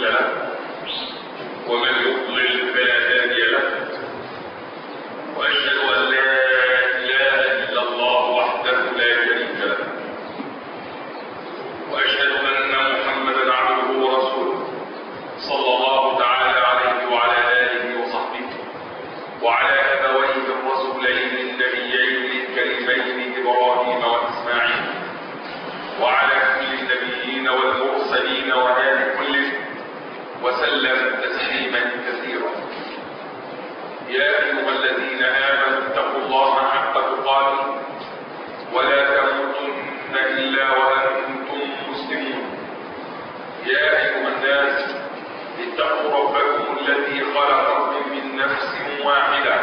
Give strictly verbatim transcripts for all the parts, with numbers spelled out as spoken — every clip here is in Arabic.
له ومن يضلل فلا هادي له وأشهد أن لا إله إلا الله وحده لا شريك له وأشهد أن محمدا عبده ورسوله صلى الله تعالى عليه وعلى آله وصحبه وعلى أبويه الرسولين النبيين الكريمين إبراهيم وإسماعيل وعلى كل النبيين والمرسلين وآل كله وسلم تسليما كثيرا. يا أيها الذين آمنوا اتقوا الله حق تقاته ولا تموتن إلا وأنتم مسلمون. يا أيها الناس اتقوا ربكم الذي خلقكم من نفس واحدة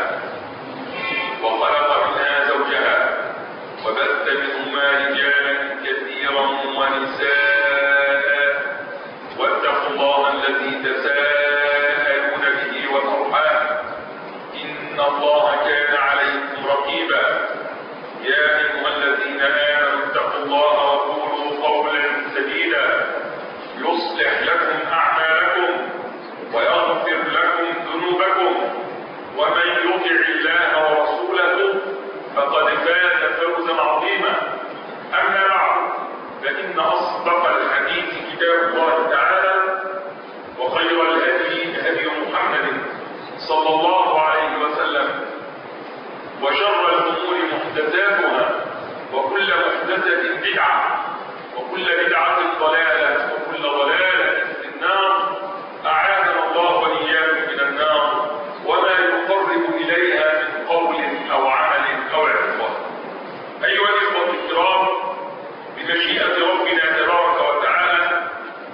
وخلق منها زوجها وبث منهما رجالا كثيرا ونساء واتقوا الله الذي تساءلون به والأرحام إن الله كان عليكم رقيبا. يا أيها الذين آمنوا اتقوا الله وقولوا قولا سديدا يصلح لكم أعمالكم ويغفر لكم ذنوبكم ومن يطع الله ورسوله فقد فاز فوزا عظيما. أما بعد فإن أصدق الحديث كتاب الله تعالى وخير الهدي هدي محمد صلى الله عليه وسلم وشر الأمور محدثاتها وكل محدثة بدعة وكل بدعة ضلالة وكل ضلالة في النار. أعاذنا الله وإياكم من النار وما يقرب إليها من قول أو عمل أو اعتقاد. أيها الإخوة الكرام، بمشيئة ربنا تبارك وتعالى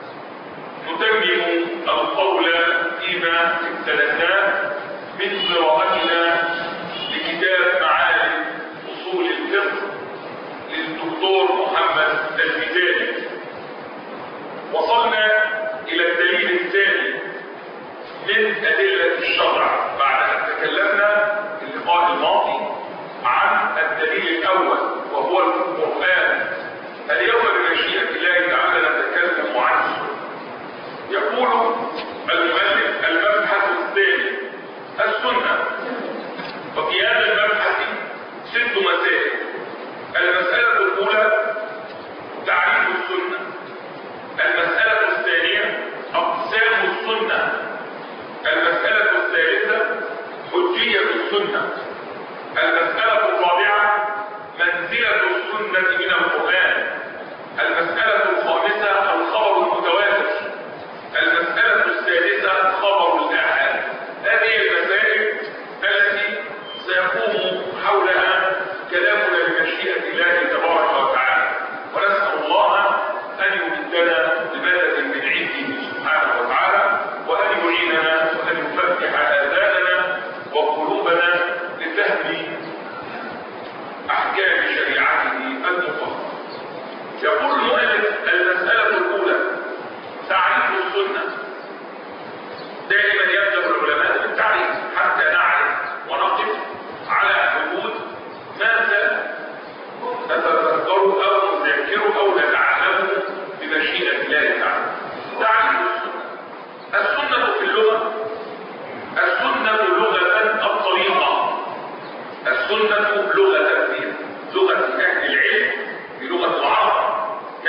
نتمم القول فيما ابتدأناه من قراءتنا لكتاب معالم أصول الفقه للدكتور محمد الفتاني. وصلنا إلى الدليل الثاني من أدلة الشرع بعد أن تكلمنا في اللقاء الماضي عن الدليل الأول وهو القرآن. اليوم بمشيئة الله تعالى نتكلم عنه. يقول المؤلف المبحث الثاني السنة. وفي هذا المبحث ست مسائل. المسألة الأولى تعريف السنة. المسألة الثانية أقسام السنة. المسألة الثالثة حجية السنة. المسألة الرابعة منزلة السنة من القرآن. المسألة الخامسة الخبر المتواتر. المسألة السادسة خبر الآحاد. هذه المسائل التي سيقوم حولها كلامنا بمشيئة الله تبارك وتعالى، ونسأل الله أن يمدنا بمدد من عنده سبحانه وتعالى وأن يعيننا وأن يفتح آذاننا وقلوبنا لفهم أحكام شريعته المطهرة. يقول المؤلف المسألة الأولى تعريف السنة. دائما يبدأ العلماء بالتعريف حتى نعرف ونقف على حدود ماذا نتذكره أو نذكره أو نتعلمه بمشيئة الله تعالى. تعريف السنة. السنة في اللغة السنة لغة الطريقة. السنة لغة في لغة أهل العلم في لغة العرب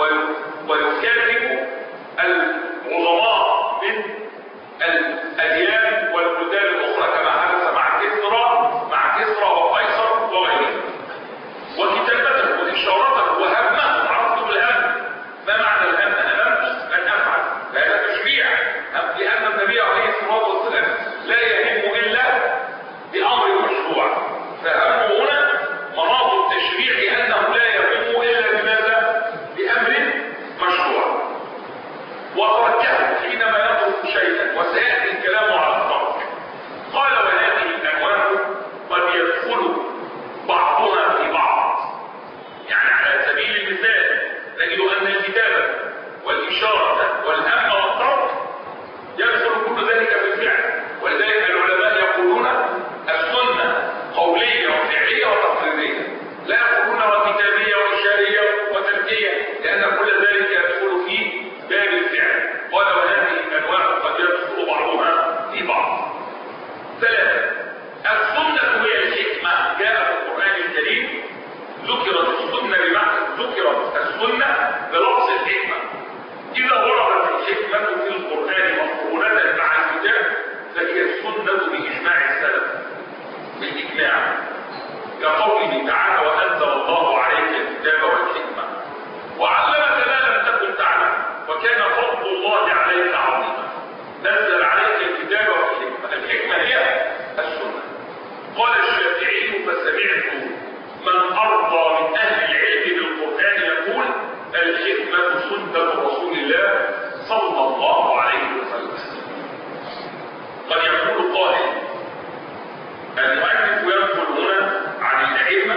ويكاتب العظماء من الأديان والبلدان الأخرى كما حدث مع كسرى مع كسرى وقيصر وغيرهم، وكتابته وإشارته وهمه. عرفتم الهم؟ ما معنى الهم؟ أنا أن أفعل، هذا تشريع، لأن النبي عليه الصلاة والسلام لا يهم إلا بأمر مشروع، فهمه هنا مناط التشريع أنه لا يهم إلا بماذا؟ بأمر مشروع. وتركه حينما يترك شيئا، وسيأتي الكلام على الترك. قال وهذه الأنواع قد يدخل بعضها في بعض، يعني على سبيل المثال نجد أن الكتابة والإشارة والهم والترك يدخل كل ذلك في الفعل، ولذلك العلماء يقولون السنة قولية وفعلية وتقريرية، لا يقولون وكتابية وإشارية وتركية، لأن كل ذلك يدخل في باب الفعل. قال وهذه الأنواع قد يدخل بعضها في بعض. ثلاثة، السنة هي الحكمة. جاء في القرآن الكريم ذكرت السنة بمعنى ذكرت السنة بلفظ الحكمة. إذا وردت الحكمة في القرآن مقرونة مع الكتاب فهي السنة بإجماع السلف، بالإجماع، كقوله تعالى وأنزل الله عليك الكتاب والحكمة وعلمك ما لم تكن تعلم وكان فضل الله عليك عظيما. نزل عليك الكتاب والحكمة، الحكمة هي السنة. قال الشافعي فسمعت من أرضى من أهل العلم بالقرآن يقول الحكمة سنة رسول الله صلى الله عليه وسلم. قد يقول قائل المؤلف ينقل هنا عن الأئمة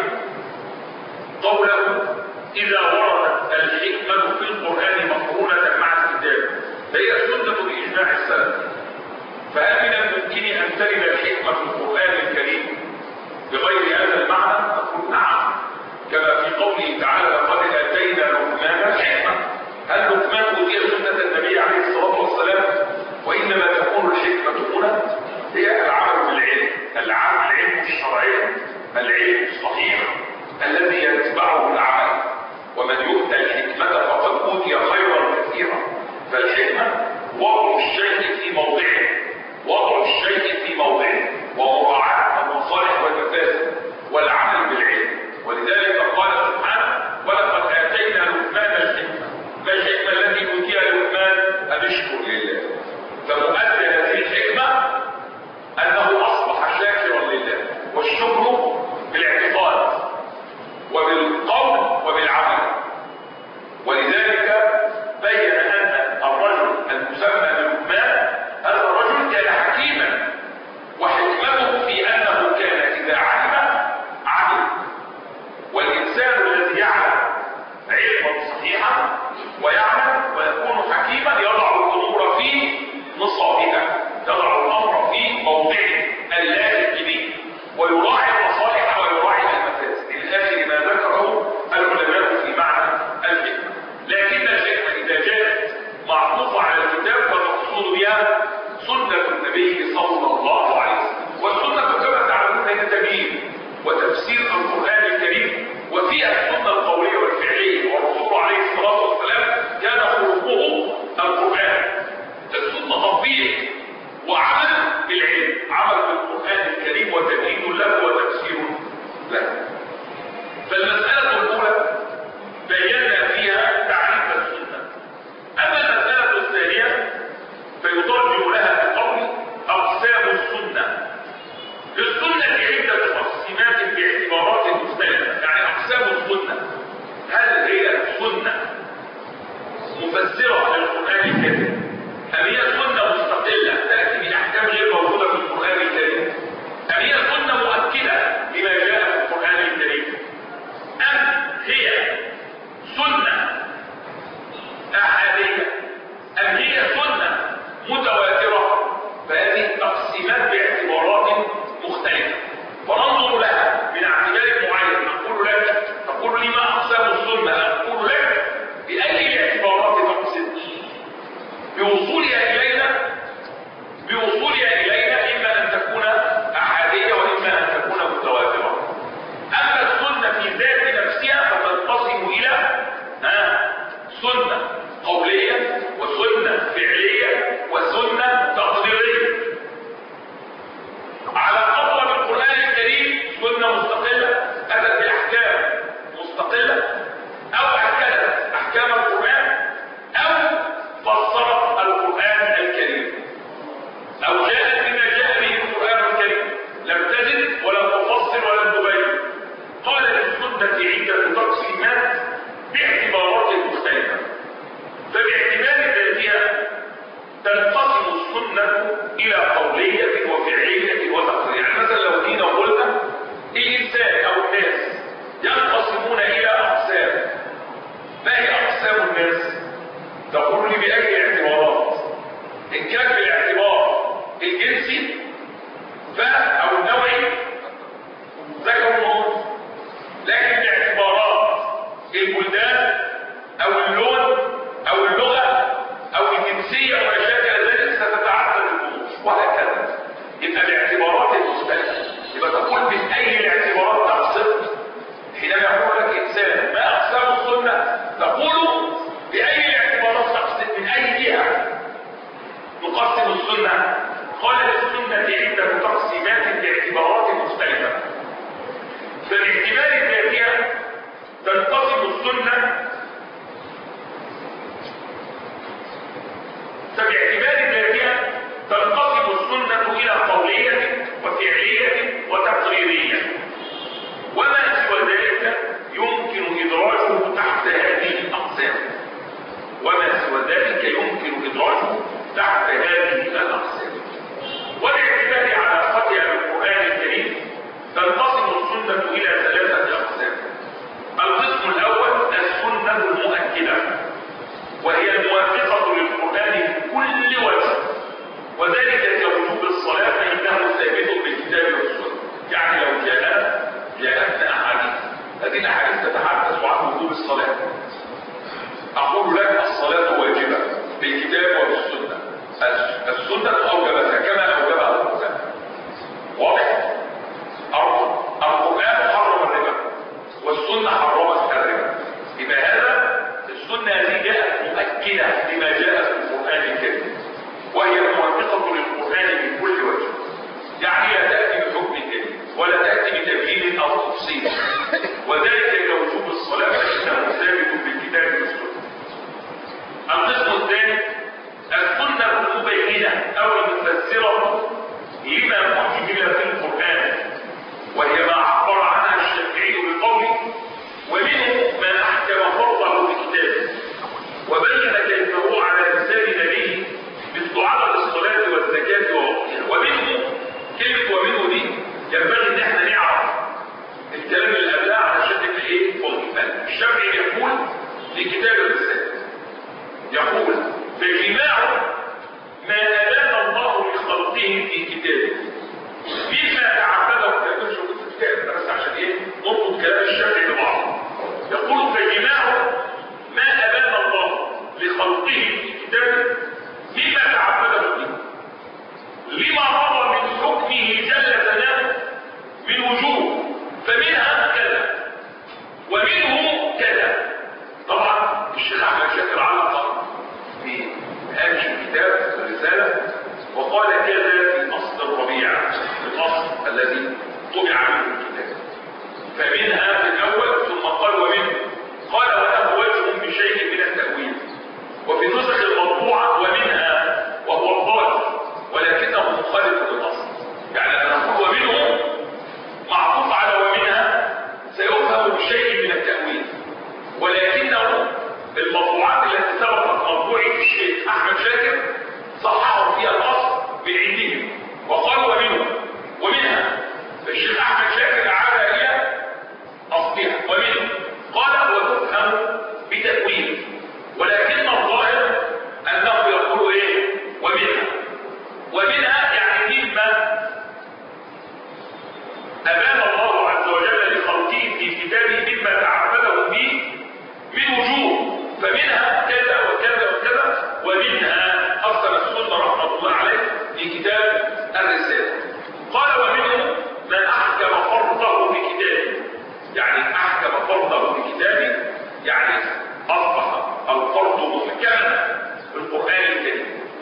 قوله إذا وردت الحكمة في القرآن مقرونة مع الكتاب فهي السنة بإجماع السلف. فهل من الممكن أن ترد الحكمة في القرآن الكريم بغير هذا المعنى؟ نقول نعم، كما في قوله تعالى لقد آتينا لقمان الحكمة. هل لقمان أوتي سنة النبي عليه الصلاة والسلام؟ وإنما تكون الحكمة هنا هي العمل بالعلم، العمل العلم الشرعي، العلم الصحيح الذي يتبعه العمل. ومن يؤتى الحكمة فقد أوتي خيرا كثيرا. فالحكمة وضع الشيء في موضعه، وضع الشيء في موضعه ومراعاة المصالح والمفاسد والعمل بالعلم. ولذلك قال سبحانه ولقد آتينا لقمان الحكمة. ما الحكمة التي أوتيها لقمان؟ أن يشكر لله. فمؤدى هذه الحكمة أنه أصبح شاكرا لله، والشكر بالاعتقاد وبالقول وبالعمل. ولذلك بين أن الرجل المسمى بلقمان هذا الرجل كان حكيما، وحكمته في أنه كان إذا علم عمل. والإنسان الذي يعلم علما صحيحا ويعلم ويكون حكيما يضع الأمور في نصابها، يضع الأمر في موضعه اللائق به، ويراعي المصالح ويراعي المفاسد إلى آخر ما ذكره العلماء في معنى الحكمة. لكن الحكمة إذا جاءت معطوفة على الكتاب فالمقصود بها سنة النبي صلى الله عليه وسلم. والسنة كما تعلمون هي تبيين وتفسير القرآن الكريم، وفيها السنة القولية والفعلية. والرسول عليه الصلاة والسلام كان خلقه القرآن. السنة تطبيق وعمل بالعلم، عمل بالقرآن الكريم وتبيين له وتفسير له. فالمسألة الأولى بينا فيها تعريف السنة. أما المسألة الثانية فيضرب لها بقول أقسام السنة. للسنة عدة تقسيمات باعتبارات مختلفة. يعني أقسام السنة، هل هي سنة مفسرة للقرآن الكريم؟ أم هي سنة مستقلة تأتي بأحكام غير موجودة في القرآن الكريم؟ أم هي سنة مؤكدة لما جاء في القرآن الكريم؟ أم هي سنة أحادية؟ أم هي سنة متواترة؟ فهذه تقسيمات باعتبارات مختلفة، فننظر لها من اعتبار معين. نقول لك تقول لي ما أقسام السنة؟ أقول لك بأي الاعتبارات تقسم؟ سنة قولية وسنة فعلية وسنة تقديرية. على أطلب القرآن الكريم سنة مستقلة أتت بأحكام مستقلة، أو أكدت أحكام القرآن، أو فسرت القرآن الكريم، أو جاءت بما جاء به القرآن الكريم، لم تزد ولم تفصل ولم تبين. قال للسنة عدة تقسيمات باعتبارات مختلفة، فباعتبار ذاتها تنقسم السنة إلى قولية وفعلية وتقريرية. يعني مثلا لو جينا وقلنا الإنسان أو الناس ينقسمون إلى أقسام، ما هي أقسام الناس؟ تقول لي بأي اعتبارات؟ إن كان بالاعتبار الجنسي ف أو النوعي ذكر وأنثى، لكن باعتبارات البلدان أو اللون أو اللغة أو الجنسية وما شابه ذلك ستتعدد الأمور وهكذا. يبقى باعتبارات مختلفة. يبقى تقول من أي الاعتبارات تقسم؟ حينما يقول لك إنسان ما أقسام السنة تقول بأي الاعتبارات تقسم؟ من أي جهة نقسم السنة؟ قال للسنة عدة تقسيمات باعتبارات مختلفة، فباعتبار ذاتها تنقسم السنة فباعتبار ذاتها تنقسم السنة إلى قولية وفعلية وتقريرية، وما سوى ذلك يمكن إدراجه تحت هذه الأقسام وما سوى ذلك يمكن إدراجه تحت هذه الأقسام. وباعتبار علاقتها بالقرآن الكريم تنقسم السنة إلى ثلاثة أقسام. القسم الأول السنة المؤكدة، وهي الموافقة للقرآن بكل وجه، وذلك كوجوب الصلاة فإنه ثابت بالكتاب والسنة. يعني لو جاء جاءتنا أحاديث، هذه الأحاديث تتحدث عن وجوب الصلاة، أقول لك الصلاة واجبة بالكتاب وبالسنة، السنة أوجبتها كما أوجبها القرآن. واضح؟ القرآن حرم الربا والسنة حرمت الربا، يبقى هذا السنة هذه جاءت مؤكدة لما جاء في القرآن الكريم، وهي موافقة للقرآن من كل وجه. يعني لا تأتي بحكم جديد ولا تأتي بتبيين أو تفصيل، وذلك كوجوب الصلاة فإنه ثابت بالكتاب والسنة. القسم الثاني السنة المبينة أو المفسرة لما أجمل في القرآن، وهي ما عبر عنها الشافعي بقوله ومنه ما أحكم فرضه بكتابه وبين كيفه على لسان نبيه مثل عدد الصلاة والزكاة ووقتها. ومنه كلمة ومنه دي ينبغي ان احنا نعرف الكلام اللي قبلها علشان نبقى ايه فاهمين. الشافعي يقول في كتاب الرسالة يقول فجماع ما أبان الله لخلقه في كتابه فيما تعبده كتابه شو الكتاب بس عشان ايه نربط كلام الشافعي ببعض. يقول فجماع ما أبان الله لخلقه في كتابه فيما تعبده فيه لما مضى من حكمه جل ثناؤه من وجوه، فمنها كذا ومنه كذا. طبعا الشيخ احمد شاكر علق في هامش الكتاب الرساله وقال كذا في اصل الربيع، الاصل الذي طبع منه الكتاب، فمنها في الاول ثم قال ومنه، قال وله وجه بشيء من التاويل، وفي النسخ المطبوعه ومنها وهو الظاهر ولكنه مخالف للاصل. يعني انا نقول ومنه معطوف على ومنها سيفهم بشيء من التاويل، ولكنه المطبوعات التي سبقت مطبوعه الشيخ احمد شاكر صححوا فيها الاصل من عندهم وقالوا ومنه ومنها، فالشيخ احمد شاكر عاد الى اصلها ومنه قال وتفهم بتاويل، ولكن الظاهر انه يقول ايه ومنها. ومنها يعني مما أبان الله عز وجل لخلقه في كتابه مما تعبده به من وجوه، فمنها كذا وكذا وكذا. ومنها أصل السنة رحمة الله عليه في كتاب الرسالة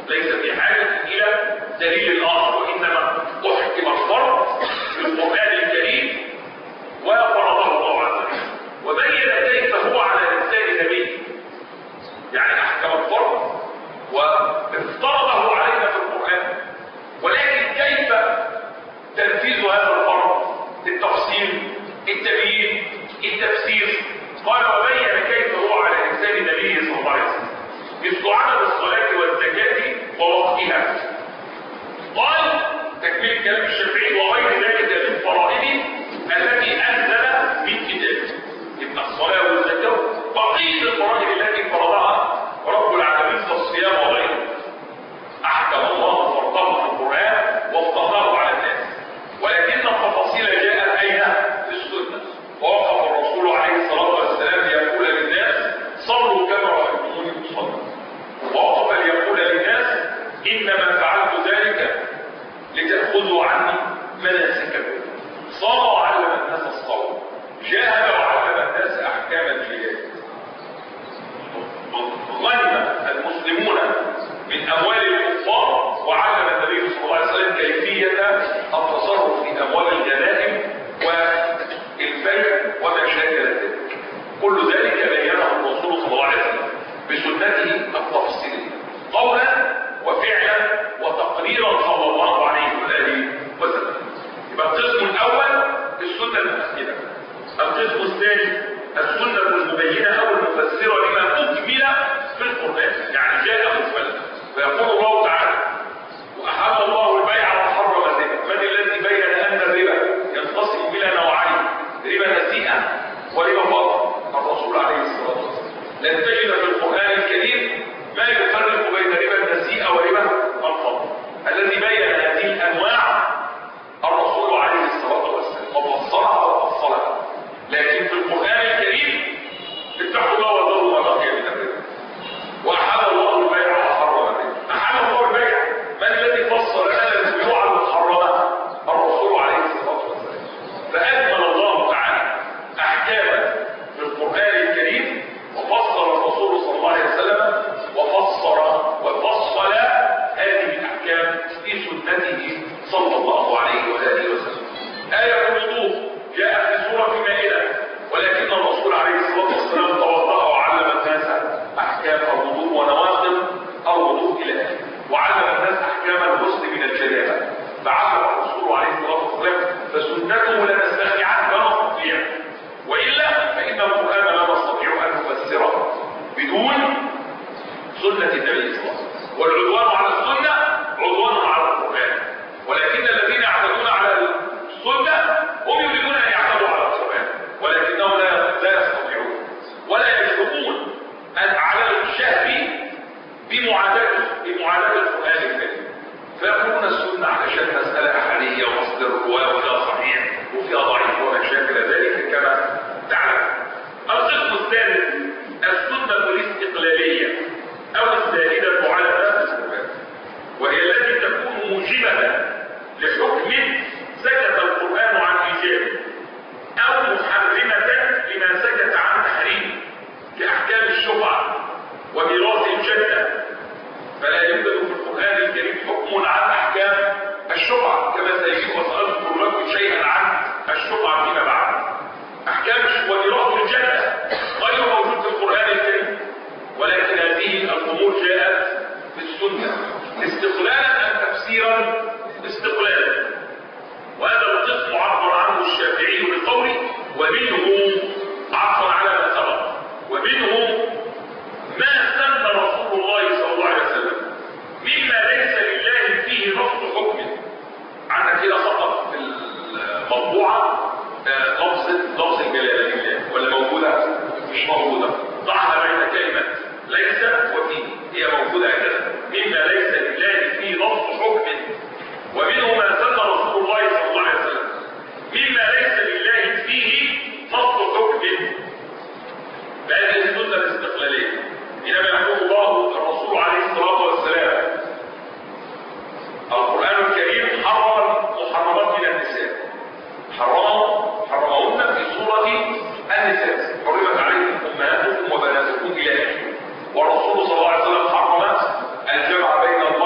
ليس في حاجة إلى دليل آخر، وإنما أحكم الفرض في القرآن الكريم وفرضه الله عز وجل، وبين كيف هو على لسان نبيه، يعني أحكم الفرض وافترضه علينا في القرآن، ولكن كيف تنفيذ هذا الفرض؟ التفصيل، التبيين، التفسير. قال وبين كيف هو على لسان نبيه صلى الله عليه وسلم، مثل عدد الصلاة والزكاة ووقتها. قال تكميل كلام الشافعي وغير ذلك من فرائض التي أنزل من كتابه، إن الصلاة والزكاة بقية الفرائض التي فرضها رب العالمين كالصيام وغيره، أحكم الله فرضه في القرآن وافترضه على الناس، ولكن التفاصيل جاءت أين؟ في السنة. ووقف الرسول عليه الصلاة والسلام ليقول للناس صلوا كما رأيتموني أصلي، ووقف ليقول للناس إنما فعلت ذلك لتأخذوا عني مناسككم. صام وعلم الناس الصوم، جاهد وعلم الناس أحكام الجهاد. غنم المسلمون من أموال الكفار، وعلم النبي صلى الله عليه وسلم كيفية التصرف في أموال الغنائم والبيع وما شابه ذلك. كل ذلك بينه الرسول صلى الله عليه وسلم بسنته التفصيلية قولا وفعلا وتقريرا صلى الله عليه وآله وسلم. يبقى القسم الأول السنة المؤكدة، القسم الثاني السنة المبينة أو المفسرة لما أكمل في القرآن، يعني جاء مجملا. فيقول الله تعالى وأحل الله البيع وحرم الربا. من الذي بين أن الربا ينقسم إلى نوعين، ربا نسيئة وربا فضل؟ الرسول عليه الصلاة والسلام. لن تجد في القرآن الكريم ما يفرق بين ربا النسيئة وربا الفضل. الذي بين هذه الأنواع الرسول عليه الصلاة والسلام وفصلها وفصلها، لكن في القرآن الكريم اتقوا الله وذروا ما بقي من الربا. وأحل الله البيع وحرم الربا. أحل الله البيع، من الذي فصل لنا البيوع المحرمة؟ الرسول عليه الصلاة والسلام. فأكمل الله تعالى أحكاما في القرآن الكريم، وفصل الرسول صلى الله عليه وسلم وفصل وفصل هذه الأحكام في سنته صلى الله عليه وآله وسلم. آية الوضوء جاءت في سورة المائدة، ولكن الرسول عليه الصلاة والسلام توضأ وعلم الناس أحكام الوضوء ونواقض الوضوء إلى آخره، وعلم الناس أحكام الغسل من الجنابة، فعلم الرسول عليه الصلاة والسلام. فسنته لا نستغني عنها ولا نستطيع، وإلا فإن القرآن لا نستطيع أن نفسره بدون سنة النبي صلى الله عليه وسلم. والعدوان على السنة عدوان على القرآن، ولكن الذين يعتدون على السنة هم يريدون أن يعتدوا على القرآن، ولكنهم لا يستطيعون ولا يجرؤون أن على الشهر بمعاداة بمعاداة القرآن الكريم، فيقولون السنة علشان مسألة أحادية ومصدر الرواية وفيها صحيح وفيها ضعيف وما شابه ذلك كما تعلم. القسم الثالث السنة الاستقلالية أو الزائدة على ذات القرآن، وهي التي تكون موجبة لحكم سكت القرآن عن إيجابه، أو محرمة لما سكت عن تحريمه، كأحكام الشفعة وميراث الجدة. فلا يوجد في القرآن الكريم حكم عن أحكام الشفعة، كما سيجب وسأذكر لكم شيئا عن الشفعة فيما بعد. أحكام وميراث الجدة غير موجود في القرآن الكريم، ولكن هذه الأمور جاءت في السنة استقلالا أم تفسيرا استقلالا. وهذا القسم عبر عنه الشافعي بقوله ومنهم عفوا على ما سبق، ومنهم ما سن رسول الله صلى الله عليه وسلم مما ليس لله فيه نص حكم. عندك كده سقط في المطبوعة لفظ لفظ الجلالة لله، ولا موجودة؟ مش موجودة. ضعها بين كلمة ليس وفيه، هي موجودة كده مما ليس لله فيه نص حكم. ومنه ما سن رسول الله صلى الله عليه وسلم مما ليس لله فيه نص حكم. فهذه السنة الاستقلالية. إنما يقول الله الرسول عليه الصلاة والسلام القرآن الكريم حرم محرمات من النساء، حرم حرمهن في سورة النساء، حرمت عليكم أمهاتكم وبناتكم إلى آخره. والرسول صلى الله عليه وسلم حرم الجمع بين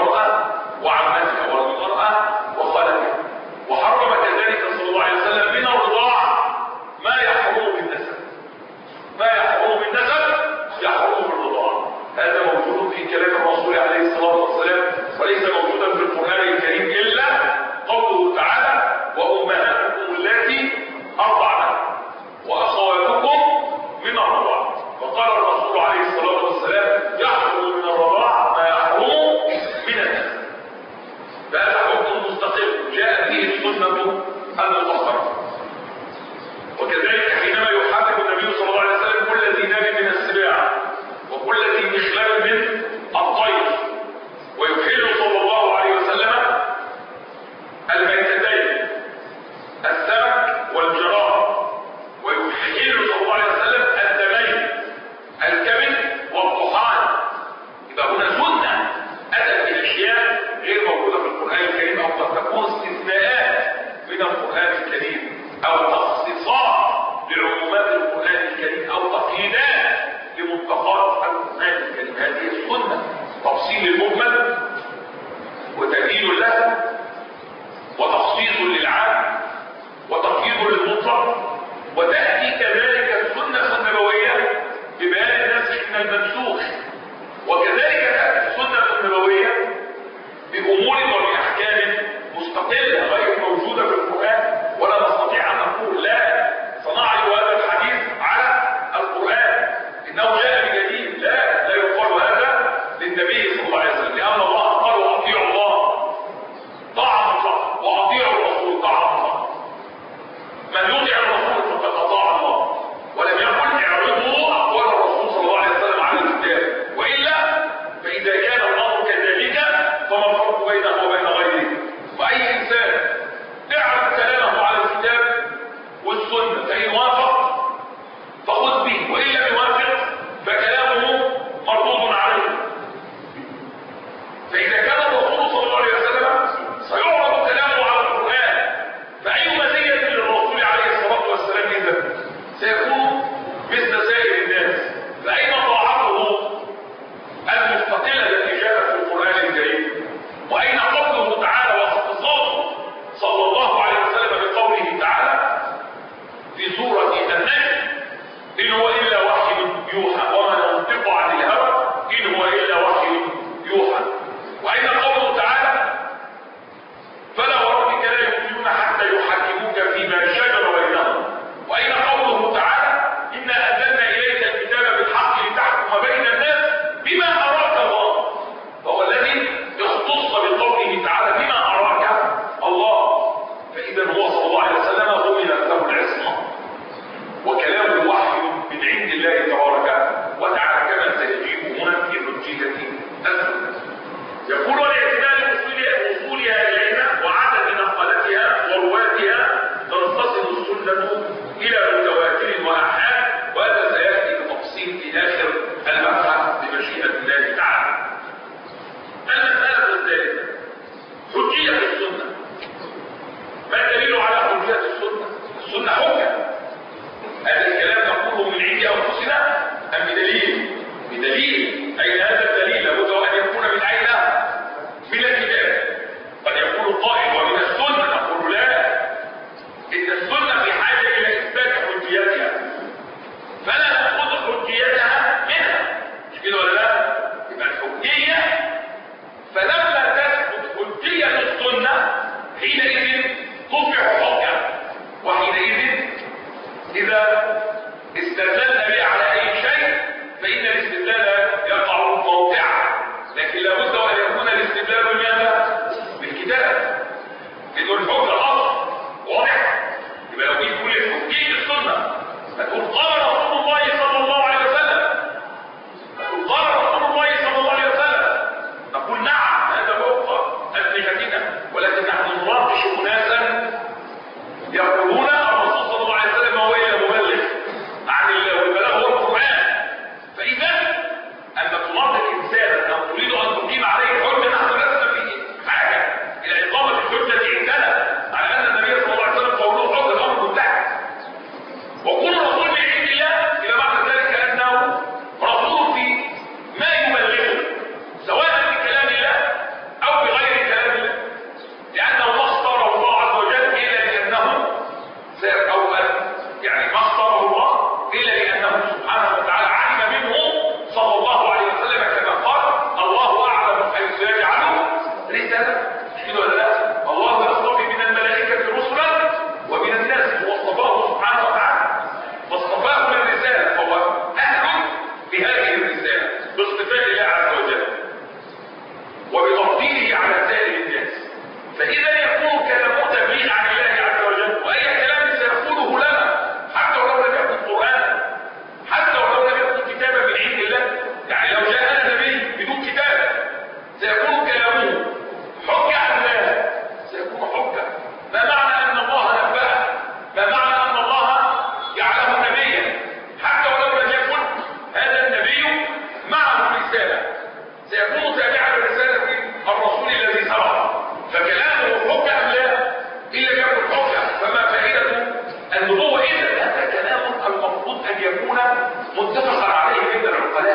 مطلقات القرآن الكريم. هذه السنة تفصيل المجمل وتأكيد لها وتخصيص للعام وتقييد للمطلق. وتأتي كذلك السنة النبوية ببيان الناسخ من المنسوخ، وكذلك تأتي السنة النبوية بأمور وبأحكام مستقلة غير موجودة في القرآن، ولا نستطيع أن نقول لا صناعة هذا الحديث على القرآن إنه جاء بجديد. لا لا يقال هذا للنبي صلى الله عليه وسلم، لأن الله قال وأطيعوا الله طاعة الله وأطيعوا الرسول طاعة الله. من يطيع الرسول فقد أطاع الله، ولم يقل اعرضوا أقوال الرسول صلى الله عليه وسلم على الكتاب، وإلا فإذا كان الله كذلك فما الفرق بينه وبين غيره؟ وأي إنسان اعرض كلامه على الكتاب والسنة فإن وافق فخذ به، وإن لم يوافق فكلامه مردود عليه. فإذا كان الرسول صلى الله عليه وسلم سيعرض كلامه على القرآن، فأي مزية للرسول عليه الصلاة والسلام إذا سيكون مثل سائر الناس. فأين طاعته المستقلة التي جاءت في القرآن الكريم؟ وأين قوله تعالى واختصاصه صلى الله عليه وسلم بقوله تعالى في سورة النجم إن هو إلا وحي يوحى وما ينطق عن الهوى إن هو إلا وحي يوحى؟ وأين قوله تعالى فلا وربك لا يؤمنون حتى يحكموك فيما شجر بينهم؟ وأين قوله تعالى إنا أنزلنا إليك الكتاب بالحق لتحكم بين الناس بما أراك الله؟ فهو الذي اختص بقوله تعالى بما أراك الله. فإذا هو صلى الله عليه وسلم ضمنت له العصمة، وكلامه وحي من عند الله تبارك وتعالى كما سيجيب هنا في حجية السنة. يقول والاعتماد وصولها إلينا وعدد نقلتها ورواتها تنتصر السنة إلى متواتر وأحاد، وهذا سيأتي بتفصيل في آخر المبحث بمشيئة الله تعالى. المسألة الثالثة حجية السنة. ما الدليل على حجية السنة؟ السنة حجة. هذا الكلام نقوله من عند أنفسنا أم بدليل؟ بدليل. أين هذا الدليل؟ لابد أن يكون من أين؟ من الكتاب. قد يكون القائل ومن السنة، نقول لا، إن السنة في حاجة إلى إثبات حجيتها، فلا تأخذ حجيتها منها. مش كده ولا لا؟ يبقى الحجية، فلما تثبت حجية السنة حينئذ تصبح حجة، وحينئذ إذا استدللنا به على أي شيء فإن الاستدلال يقع موقعا، لكن لابد أن يكون الاستدلال بماذا؟ بالكتاب. إنه الحجة أصل واضح. يبقى لو جيت تقول حجية السنة هتقول قال رسول الله صلى الله عليه وسلم، هتقول قال رسول الله صلى الله عليه وسلم، نقول نعم هذا موقع أدلتنا، ولكن نحن نناقش أناسا يقولون الرسول صلى الله عليه وسلم هو إلا مبلغ عن الله والبلاغ هو القرآن. فإذا أن تناقش إنسانا أو تريد أن تقيم عليه حجة، نحن لسنا في حاجة إلى إقامة الحجة عندنا على أن النبي صلى الله عليه وسلم قوله حجة الأمر منتهى. وكل رسول من عند الله إلى بعد ذلك أنه رسول في ما يبلغه، سواء بكلام الله أو بغير كلام الله، لأنه ما اختاره الله عز وجل إلا لأنه أو يعني ما اختاره الله إلا لأنه سبحانه وتعالى علم منه صلى الله عليه وسلم، كما قال الله أعلم حيث يجعله رسالة. كده ولا لا؟ الله يصطفي من الملائكة رسلا ومن الناس، واصطفاه سبحانه وتعالى واصطفاه للرسالة، فهو أهل بهذه الرسالة باصطفاء الله عز وجل وبتفضيله على سائر الناس. فإذا يكون كلامه تبليغ عن الله عز وجل، وأي كلام سيقوله لنا حتى ولو لم يكن قرآنا، حتى ولو لم يكن كتابا من عند الله. يعني لو جاءنا نبي بدون كتاب سيكون كلامه حجة عن الله، سيكون حجة. ما معنى أن الله نبأه؟ ما معنى أن الله جعله نبيا؟ حتى ولو لم يكن هذا النبي معه رسالة، سيكون تابعا لرسالة الرسول الذي سبق، فكلامه حجة أم لا؟ إن لم يكن حجة فما فائدة النبوة؟ إذا هذا كلام المفروض أن يكون متفقا عليه بين العقلاء.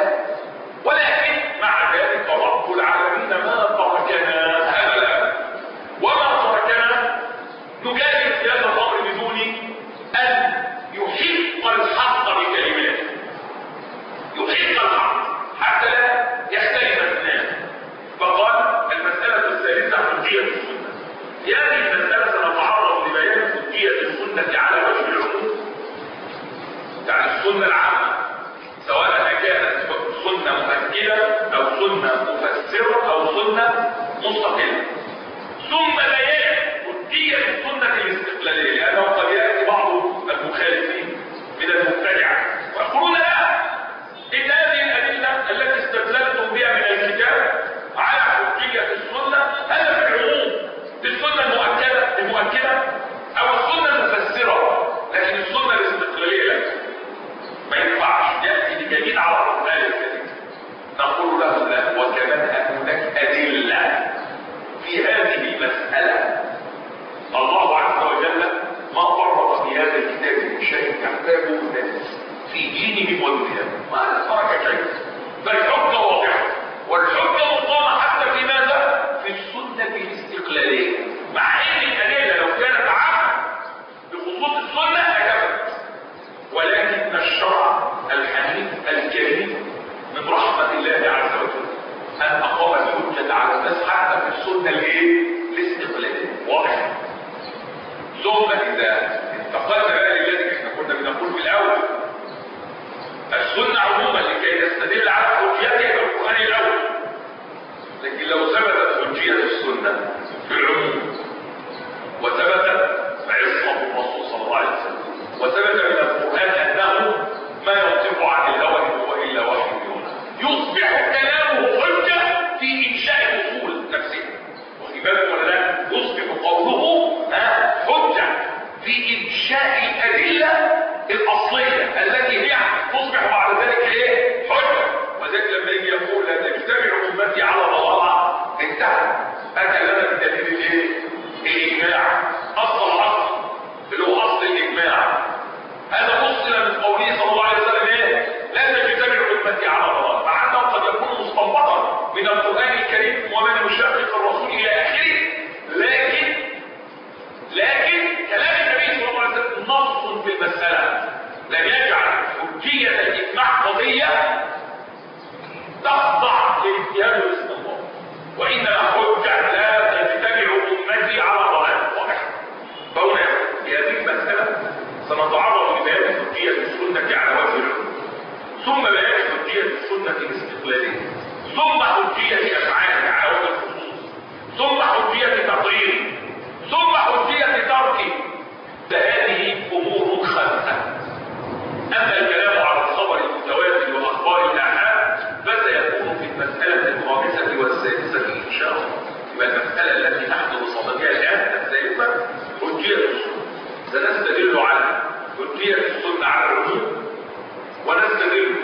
السنة العامة، سواء كانت سنة مؤكدة أو سنة مفسرة أو سنة مستقلة. ثم بيان حجية السنة الاستقلالية، لأنه قد يأتي بعض المخالفين من المبتدعة ويقولون لا، إن هذه الأدلة التي استدللتم بها من الكتاب على حجية السنة هذا في العموم للسنة المؤكدة المؤكدة أو السنة المفسرة، لكن السنة الاستقلالية لا، ما ينفعش يأتي بجديد على القرآن الكريم. نقول له لا، وكمان هناك أدلة في هذه المسألة. الله عز وجل ما فرط في هذا الكتاب من شيء يحتاجه الناس في دينهم ودنياهم، ما ترك شيء، بل حجة واضحة، والحجة مقامة حتى في ماذا؟ في السنة الاستقلالية، مع ان الأدلة لو كانت عامة بخصوص السنة لكفت، ولكن الشرع الحنيف الكريم من رحمة الله عز وجل أن أقام الحجة على الناس حتى في السنة الايه؟ الاستقلالية. واضح؟ ثم إذا انتقلنا بقى لذلك احنا كنا بنقول في الأول السنة عموما لكي نستدل على حجيتها بالقرآن الأول، لكن لو ثبتت حجية السنة في العموم وثبتت عصمة الرسول صلى الله عليه وسلم وثبت من القرآن أنه ما ينطق عن الهوى إن هو إلا وحي يوحى، يصبح كلامه حجة في إنشاء الأصول نفسها. وفي بالك ولا لا؟ يصبح قوله حجة في إنشاء الأدلة الأصلية التي هي تصبح بعد ذلك إيه؟ حجة. وذلك لما يجي يقول لا تجتمع أمتي على ضلالة انتهى، أتى لنا بدليل الإيه؟ الإجماع، أصل الأصل اللي هو أصل الإجماع. هذا فصل من قوله صلى الله عليه وسلم إيه؟ لا تجتمع أمتي على ضلالة، مع أنه قد يكون مستنبطا من القرآن الكريم ومن مشاقق الرسول إلى آخره، لكن لكن كلام النبي صلى الله عليه وسلم نص في المسألة لم يجعل حجية الإجماع قضية تخضع لاجتهاد الاستنباط، وإنما حجة لا تجتمع أمتي على ضلالة. واضح؟ فهنا في هذه المسألة سنتعرض لبيان حجية السنة على وجه العموم، ثم بيان حجية السنة الاستقلالية، ثم حجية أفعالها على وجه الخصوص، ثم حجية تقرير، ثم حجية ترك. فهذه أمور خمسة. أما الكلام على الخبر المتواتر وأخبار الآحاد فسيكون في المسألة الخامسة والسادسة إن شاء الله. يبقى المسألة التي نحن بصددها الآن الثالثة حجية السنة، سنستدل على حجية السنة على العموم، ونستدل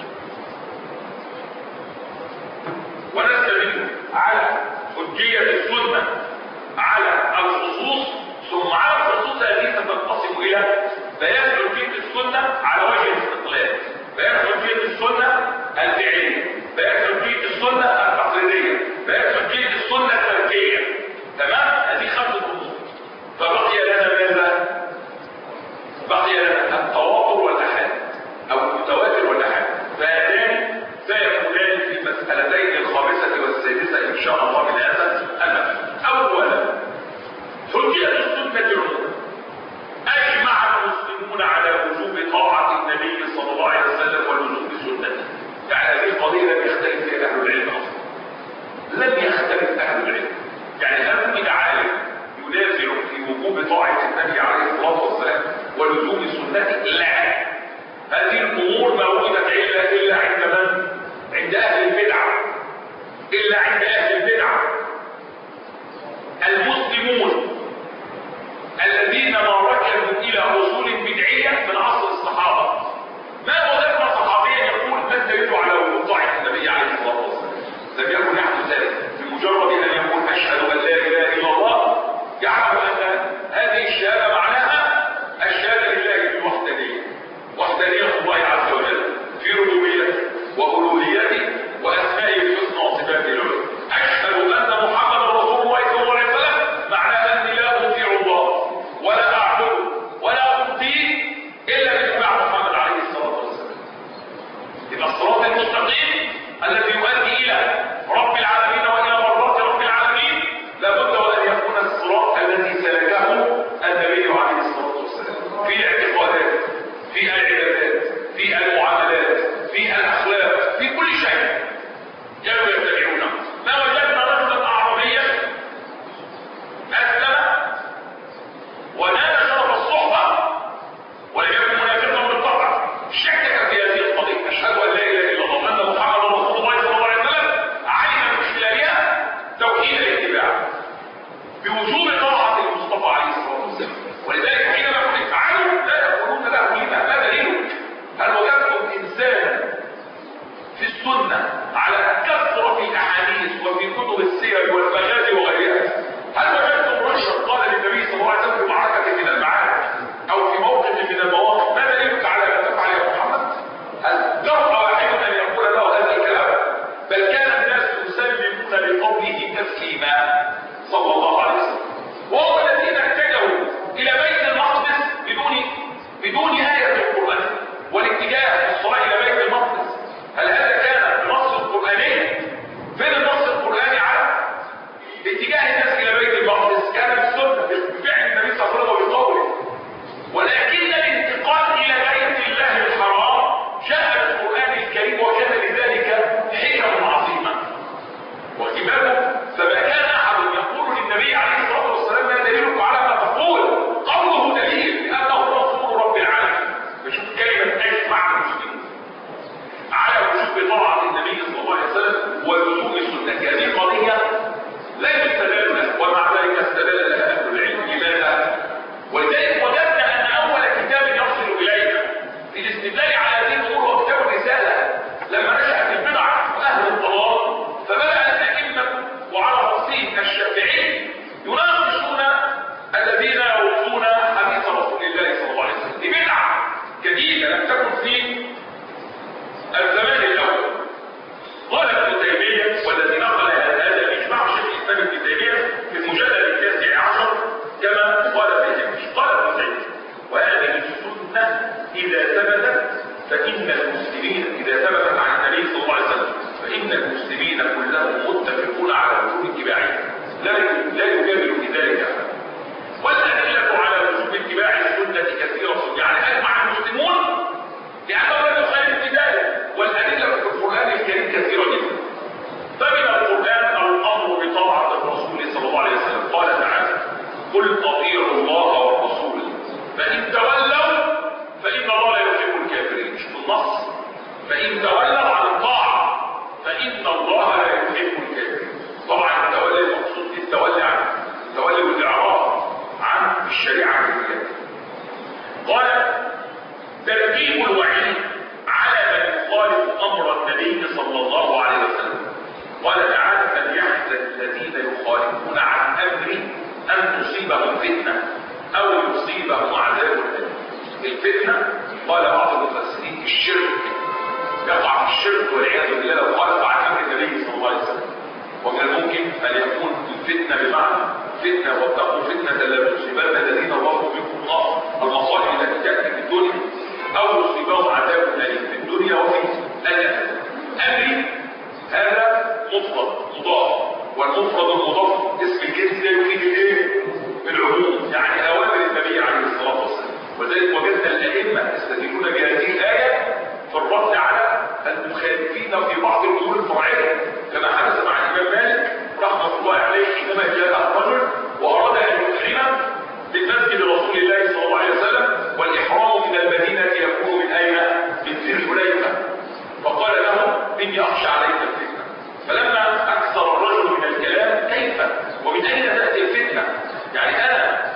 ونستدل على حجية السنة على الخصوص، ثم على الخصوص هذه ستنقسم إلى بيان حجية السنة على وجه الاستقلال، بيان حجية السنة الفعلية، بيان حجية السنة التقليدية، بيان حجية السنة التركية. تمام؟ هذه خمسة أمور. فبقي لنا ماذا؟ بقي لنا التواتر والآحاد أو المتواتر والآحاد، فهذان سيكونان في المسألتين الخامسة والسادسة إن شاء الله من هذا المبحث. أولا حجية السنة العموم. أجمع المسلمون على وجوب طاعة النبي صلى الله عليه وسلم ولزوم سنته. يعني هذه قضية لم يختلف فيها أهل العلم أصلا، لم يختلف أهل العلم. يعني هل من عالم ينازع في وجوب طاعة النبي عليه الصلاة والسلام ولزوم سنته؟ لا. هذه الأمور ما وجدت إلا إلا عند من؟ عند أهل البدعة. إلا عند أهل البدعة. المسلمون الذين ما ركنوا إلى أصول بدعية من عصر الصحابة، ما وجدنا صحابيا يقول ما الدليل على وجوب طاعة النبي عليه الصلاة والسلام؟ لم يكن يحدث ذلك. بمجرد أن يقول أشهد أن لا إله إلا الله يعلم أن هذه الشهادة معناها الشهادة لله بالوحدانية، وحدانية الله عز وجل في ربوبيته وألوهيته وأسمائه الحسنى وصفاته العلى. أشهد أن محمد رسول الله صلى الله عليه وسلم معناها أني لا أطيع الله ولا أعبده ولا أطيع إلا باتباع محمد عليه الصلاة والسلام. إذا الصراط المستقيم الذي يؤدي إلى رب العالمين وإلى مرضات رب العالمين لابد وأن يكون الصراط الذي سلكه النبي عليه الصلاة والسلام في اعتقادات، في العبادات، في كانوا يتبعونه. ما وجدنا رجلا اعرابيا اسلم ونال شرف الصحبه ولم يكن منافقا بالطبع، شكك في هذه القضيه، اشهد ان لا اله الا الله وان محمدا رسول الله صلى الله عليه وسلم، علم من خلالها توحيد الاتباع بوجوب طاعه المصطفى عليه الصلاه والسلام. ولذلك حينما يقول افعلوا لا يقولون له لما، ما دليله؟ هل وجدتم انسانا في السنه على كثره الاحاديث وفي كتب السير والمغازي وغيرها، هل وجدتم رجلا قال للنبي صلى الله عليه وسلم في معركه من المعارك او في موقف من المواقف ما دليلك على ما تفعل يا محمد؟ هل جرأ واحد ان يقول له هذا الكلام؟ بل كان الناس يسلمون لقوله تسليما صلى الله عليه وسلم. وهم الذين اتجهوا الى بيت المقدس بدون بدون آية القرآن والاتجاه في الصلاة الى بيت المقدس. هل هذا كان بنص قرآني؟ فين النص القرآني على اتجاه الناس الى بيت المقدس؟ كان بالسنة بفعل النبي صلى الله عليه وسلم وبقوله. ولكن الانتقال الى بيت الله الحرام جاء بالقرآن الكريم وكان لذلك حكم عظيمة وكبابه. فما كان احد يقول للنبي عليه الصلاة والسلام ما دليلك على ما تقول؟ قوله دليل لانه رسول رب العالمين. بشوف كلمة اجمع المسلمين على وجوب طاعة النبي صلى الله عليه وسلم ولزوم سنته. هذه قضية لا يستدل لها ومع ذلك استدل لها اهل العلم. لماذا؟ ولذلك وجدنا ان اول كتاب يصل الينا في الاستدلال على هذه الامور هو كتاب الرسالة. لما نشأت البدع واهل الضلال فبدأ الائمة وعلى رأسهم الشافعي يناقشون الذين يرفضون حديث رسول الله صلى الله عليه وسلم. دي بدعة جديدة لم تكن في الزمان الاول. قال ابن تيمية والذي نقل هذا الاجماع شيخ الاسلام ابن تيمية في المجلد التاسع عشر كما قال ابن قال ابن تيمية وهذه السنة اذا ثبتت فان المسلمين اذا ثبتت عن النبي صلى الله عليه وسلم فان المسلمين كلهم متفقون على وجوب اتباعه لا لا يجادل في ذلك احد. والادله على وجوب اتباع السنه كثيره، يعني اجمع المسلمون لانه لا يخالف في ذلك، والادله في القران الكريم كثيره جدا. فمن القران الامر بطاعه الرسول صلى الله عليه وسلم. قال تعالى قل اطيعوا الله والرسول فان تولوا فان الله لا يحب الكافرين. شوف النص، فان تولوا عن الطاعه فان الله لا يحب الكافرين. طبعا التولي المقصود التولي عن التولي والاعراض عن الشريعه الكليه. قال ترتيب الوعيد على من يخالف امر النبي صلى الله عليه وسلم. قال تعالى فليحذر الذين يخالفون عن امره ان تصيبهم فتنه او يصيبهم عذاب اليم. الفتنه قال بعض المفسرين الشرك، يقع في الشرك والعياذ بالله لو خالف عن امر النبي صلى الله عليه وسلم. ومن الممكن ان يكون الفتنه بمعنى فتنه واتقوا فتنه لا تصيبن الذين ظلموا منكم خاصه، المصائب التي تاتي في الدنيا او يصيبهم عذاب اليم في الدنيا وفي الاخره. امري هذا مفرد مضاف، والمفرد المضاف اسم الجنس لا يفيد الايه؟ العموم، يعني اوامر النبي عليه الصلاه والسلام. ولذلك وجدنا الائمه يستدلون بهذه الايه في الرد على المخالفين في بعض الامور الفرعيه، كما حدث مع الامام مالك رحمه الله عليه حينما جاء رجل واراد ان يحرم بمسجد رسول الله صلى الله عليه وسلم، والاحرام من المدينه يكون من اين؟ من ذي الحليفه. فقال له اني اخشى عليك الفتنه. فلما اكثر الرجل من الكلام كيف ومن اين تاتي الفتنه؟ يعني انا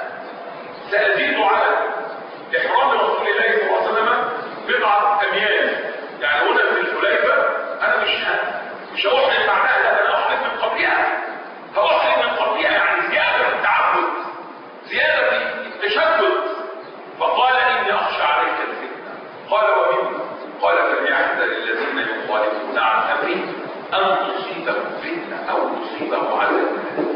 سازيد على احرام رسول الله صلى الله عليه وسلم بضعه اميال، يعني هنا في الحليفه انا مش مش هوحل معناها، لا انا احرم من قبلها، هوحل من قبلها، يعني زياده في التعبد، زياده في التشدد. فقال اني اخشى عليك الفتنه. قال ومن؟ قال فليحذر الذين يخالفون عن امره ان تصيبهم فتنه او يصيبهم عذاب.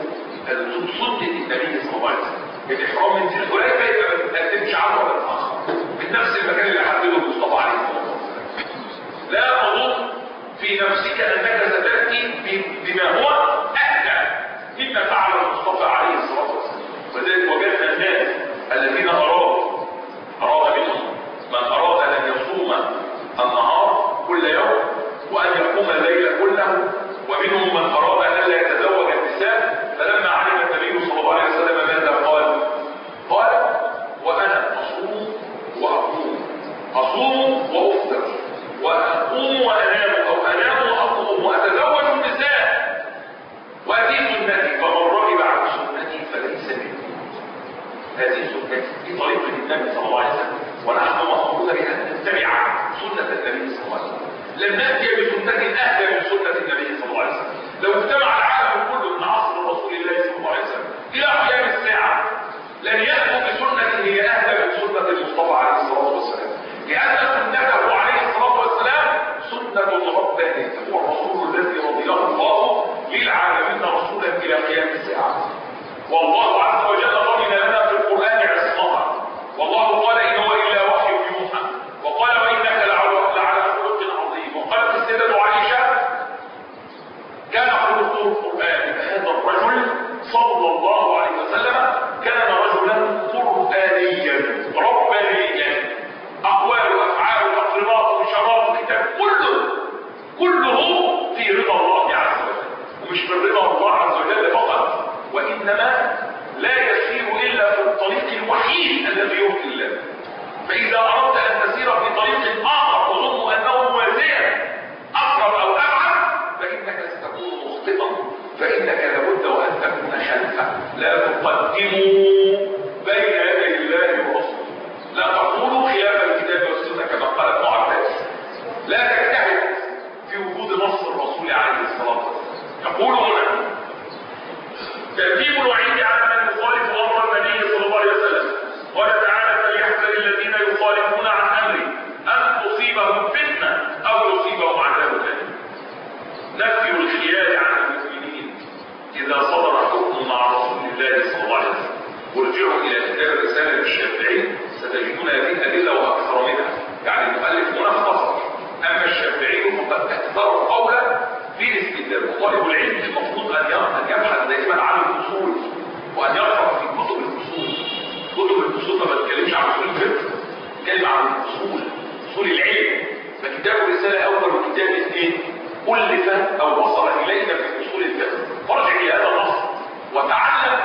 هذا سنه النبي صلى الله عليه وسلم. الاحرام من ذي الحليفه يبقى ما تقدمش عنه ولا تاخر من نفس المكان اللي حدده المصطفى عليه الصلاه والسلام. لا تظن في نفسك انك ستاتي بما هو اهدى مما فعل المصطفى عليه الصلاه والسلام. ولذلك وجدنا الناس الذين ارادوا اراد منهم من اراد ان يصوم النهار كل يوم وان يقوم الليل كله ومنهم من اراد ان لا يتزوج النساء، فلما علم النبي صلى الله عليه وسلم ماذا قال؟ قال وانا اصوم واقوم، اصوم وافطر، واقوم وانام او انام واقوم واتزوج النساء، وهذه سنتي فمن رغب عن سنتي فليس مني. هذه سنتي في طريقه النبي صلى الله عليه وسلم، ونحن مأمورون بان نتبع سنه النبي صلى الله عليه وسلم. لن ناتي بسنه اهدى من سنه النبي صلى الله عليه وسلم. لو اجتمع العالم كله من عصر رسول الله صلى الله عليه وسلم الى قيام الساعه لن ياتوا بسنه هي اهدى من سنه المصطفى عليه الصلاه والسلام، لان سنته عليه الصلاه والسلام سنه ربانيه، هو الرسول الذي رضيه الله للعالمين رسولا الى قيام الساعه. والله عز وجل ضمن لنا في القران عصمها، والله قال ان هو الا وحي يوحى، وقال وانك لعلى خلق عظيم، وقالت السيده عائشه كان خلقه القران. هذا الرجل صلى الله عليه وسلم كان رجلا قرانيا ربانيا، اقوال وافعال وتقريرات واشارات كتاب كله كله في رضا الله عز وجل، ومش من رضا الله عز وجل فقط، وانما لا يسير الا في الطريق الوحيد الذي يرضي الله. فاذا اردت ان تسير في طريق اخر تظن انه موازيا اقرب او ابعد فانك ستكون مخطئا، فانك لابد وان تكون خلفه. لا تقدموا بين يدي الله ورسوله، لا تقولوا خلاف الكتاب والسنه كما قال ابن عباس، لا تجتهد في وجود نص الرسول عليه الصلاه والسلام. يقول هنا ترتيب الوعيد على من يخالف امر النبي صلى الله عليه وسلم. قال تعالى فليحذر الذين يخالفون عن امره ان تصيبهم فتنه او يصيبهم عذاب اليم. نفي الخيال عن المؤمنين اذا صدر حكم مع رسول الله صلى الله عليه وسلم. ارجعوا الى كتاب الرساله للشافعي ستجدون هذه الادله واكثر منها، يعني المؤلف هنا اختصر. اما الشافعي فقد اكثر قولا في الاستدلال، وطالب العلم المفروض ان يبحث دائما عن الاصول وان يقرا في كتب الاصول. كتب الاصول ما بتكلمش عن اصول الفقه، بتكلم عن الاصول، اصول العلم. فكتاب الرساله اول وكتاب اثنين الف او وصل الينا في اصول الفقه، فرجع الى هذا النص وتعلم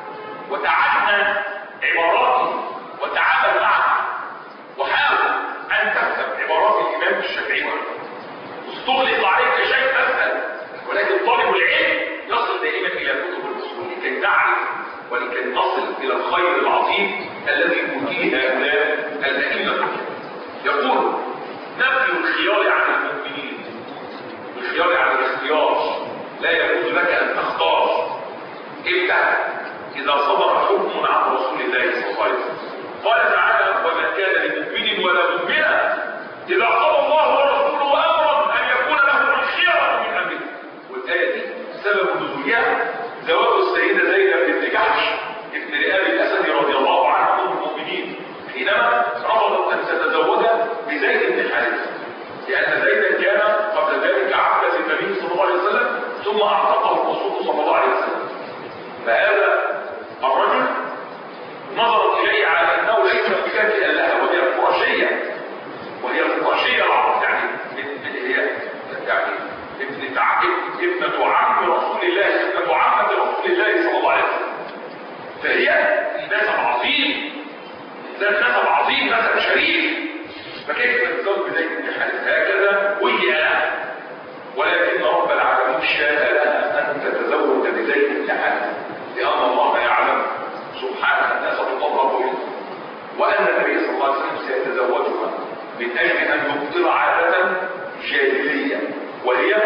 وتعنى عباراته وتعامل معها، وحاول ان تفهم عبارات الامام الشافعي. استغلق عليك شيء اسهل، ولكن طالب العلم يصل دائما الى كتب الاصول لكي تعرف ولكي نصل الى الخير العظيم الذي يؤتيه هؤلاء الائمه. يقول نفي الخيار عن المؤمنين، الخيار عن الاختيار، لا يجوز لك ان تختار الا اذا صدر حكم عن رسول الله صلى الله عليه وسلم. قال تعالى وما كان لمؤمن ولا مؤمنه اذا قضى الله ورسوله امرا ان يكون لهم الخيره من امره. والايه دي سبب نزولها زواج السيده زينب بنت جحش ابن رئاب الاسد رضي الله عنه ام المؤمنين، حينما رفضت ان تتزوج بزيد بن حارثه، لان زيدا كان قبل ذلك عبدا للنبي صلى الله عليه وسلم ثم اعتقه الرسول صلى الله عليه وسلم. فهذا الرجل نظرت اليه على انه ليس مكافئا لها، وهي القرشيه، وهي القرشيه العرب، يعني هي يعني ابنة ابنة عم رسول الله، ابنة عمة رسول الله صلى الله عليه وسلم. فهي نسب عظيم، ذات نسب عظيم، نسب شريف، فكيف تتزوج بزيد بن حارثة هكذا وهي لها؟ ولكن رب العالمين شاء لها ان تتزوج بزيد بن حارثة، لان الله يعلم سبحانه الناس تطلب منه، وان النبي صلى الله عليه وسلم سيتزوجها من اجل ان يبطل عاده جاهليه، وهي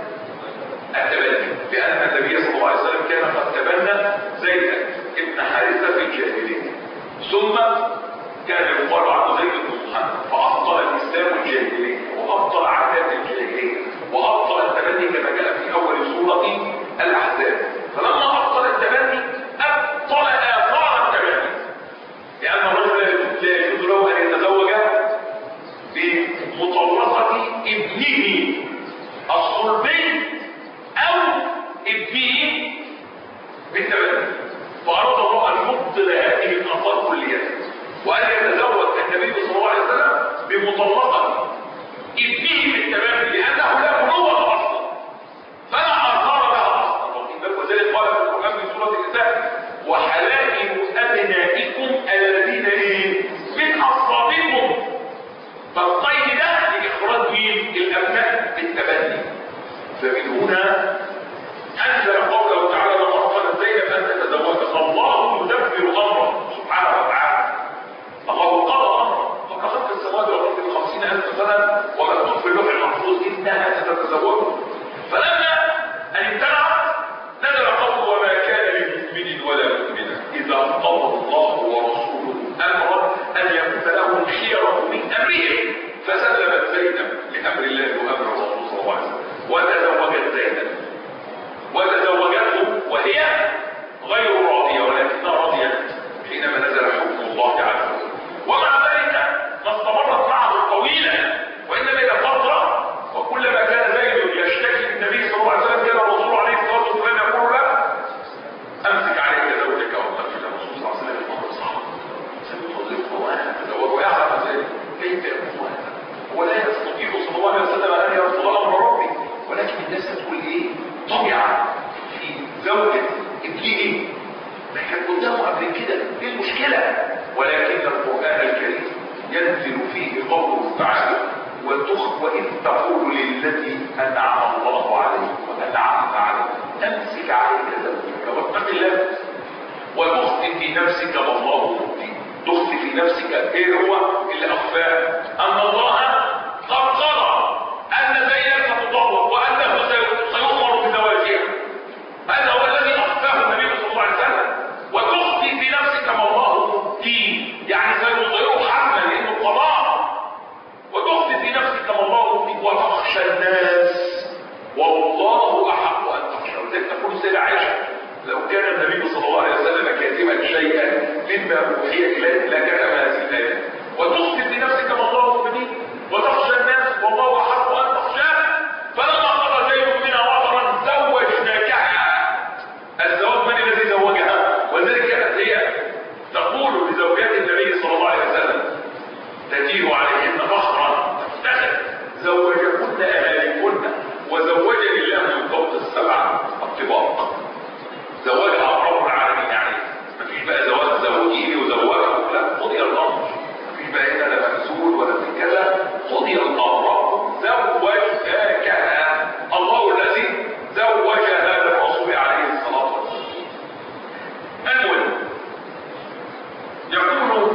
التبني، لان النبي صلى الله عليه وسلم كان قد تبنى زيد بن حارثه في الجاهليه، ثم كان يقال عنه زيد بن محمد، فابطل الاسلام الجاهليه وابطل عادات الجاهليه وابطل التبني كما جاء في اول سوره الاحزاب. فلما ابطل التبني ابطل اثار التبني، لان الرجل لا يجوز له ان يتزوج بمطلقه ابنه الصلبي او ابنه بالتبني. فاراد الله ان يبطل هذه الاثار كلها وان يتزوج فمن هنا أنزل قوله تعالى لما أرسلت زينب أن تتزوج. الله يدبر أمره سبحانه وتعالى. الله قضى أمره وكخلق السماوات والأرض في خمسين ألف سنة ومكتوب في اللوح المحفوظ إنها ستتزوج. فلما أن امتنعت نزل قوله وما كان لمؤمن ولا مؤمنة إذا قضى الله ورسوله أمرا أن يكون لهم خيرة من أمرهم فسلمت زينب لأمر الله وأمر الرسول صلى الله عليه وسلم وتزوجت زينب وتزوجته وهي غير راضية ولكنها راضية حينما نزل حكم الله عز وجل. ومع ذلك ما استمرت معه طويلا وإنما إلى فترة وكلما كان زيد يشتكي النبي صلى الله عليه وسلم كان الرسول عليه الصلاة والسلام يقول له أمسك عليك زوجك وأمسك الرسول صلى الله عليه وسلم يقول صحابه سنطلقه وأنا أتزوج ويعلم ذلك كيف يكون هذا هو لا يستطيع صلى الله عليه وسلم أن يرفض أمر ربي ولكن الناس تقول إيه طبيعة في زوجة ابنه ما كان قدامه قبل كده ايه المشكلة ولكن القرآن الكريم ينزل فيه قوله تعالى وتخ وإذ تقول للتي أنعم الله عليه وأنعمت عليه أمسك عليك زوجك واتق الله وتخفي في نفسك ما الله مبديه. تخفي في نفسك ايه هو اللي أخفاه أن الله قد قضى أن زينب ستطلق وأنه سيؤمر بزواجها. هذا هو الذي أخفاه النبي صلى الله عليه وسلم. وتخفي في نفسك ما الله مبديه يعني سيظهره حتما لأنه قضاء. وتخفي في نفسك ما الله مبديه وتخشى الناس والله أحق أن تخشى. وذلك تقول سيدة عائشة لو كان النبي صلى الله عليه وسلم كاتبا شيئا مما أوحي إليه لكان هذه الآية وتخفي في نفسك ما الله مبديه وتخشى الناس والله أحق أن تخشاه. فلما قضى زيد منها وطرا زوجناكها. الزواج من الذي زوجها؟ وذلك كانت هي تقول لزوجات النبي صلى الله عليه وسلم تجيء عليهن فخرا تفتخر زوجكن أهاليكن وزوجني الله من فوق السبع الطباق. زواجها رب العالمين يعني مفيش بقى زواج زوجيني وزوجه لا قضي الأمر. مفيش بقى هنا لا مسؤول ولا في كذا قضي الأمر زوجناكها. الله الذي زوجها للرسول عليه الصلاة والسلام. المهم يقول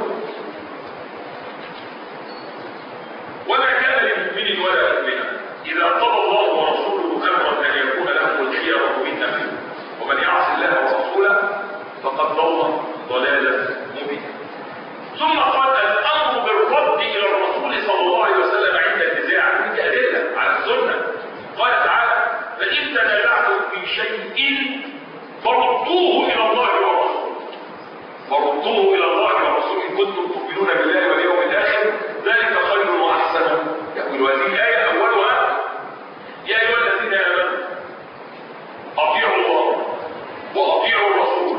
وما كان لمؤمن ولا مؤمنة إذا قضى الله ورسوله أمرا أن يكون لهم الخيرة من أمره ومن يعص الله ورسوله فقد ضل ضلالا مبينا. ثم قال الأمر بالرد إلى الرسول صلى الله عليه وسلم عند النزاع من أدلة على السنة. قال تعالى فإن تنازعتم في شيء فردوه إلى الله ورسوله. فردوه إلى الله ورسوله إن كنتم تؤمنون بالله واليوم الآخر ذلك خير وأحسن. يقول هذه الآية أولها يا أيها الذين آمنوا أطيعوا الله وأطيعوا الرسول.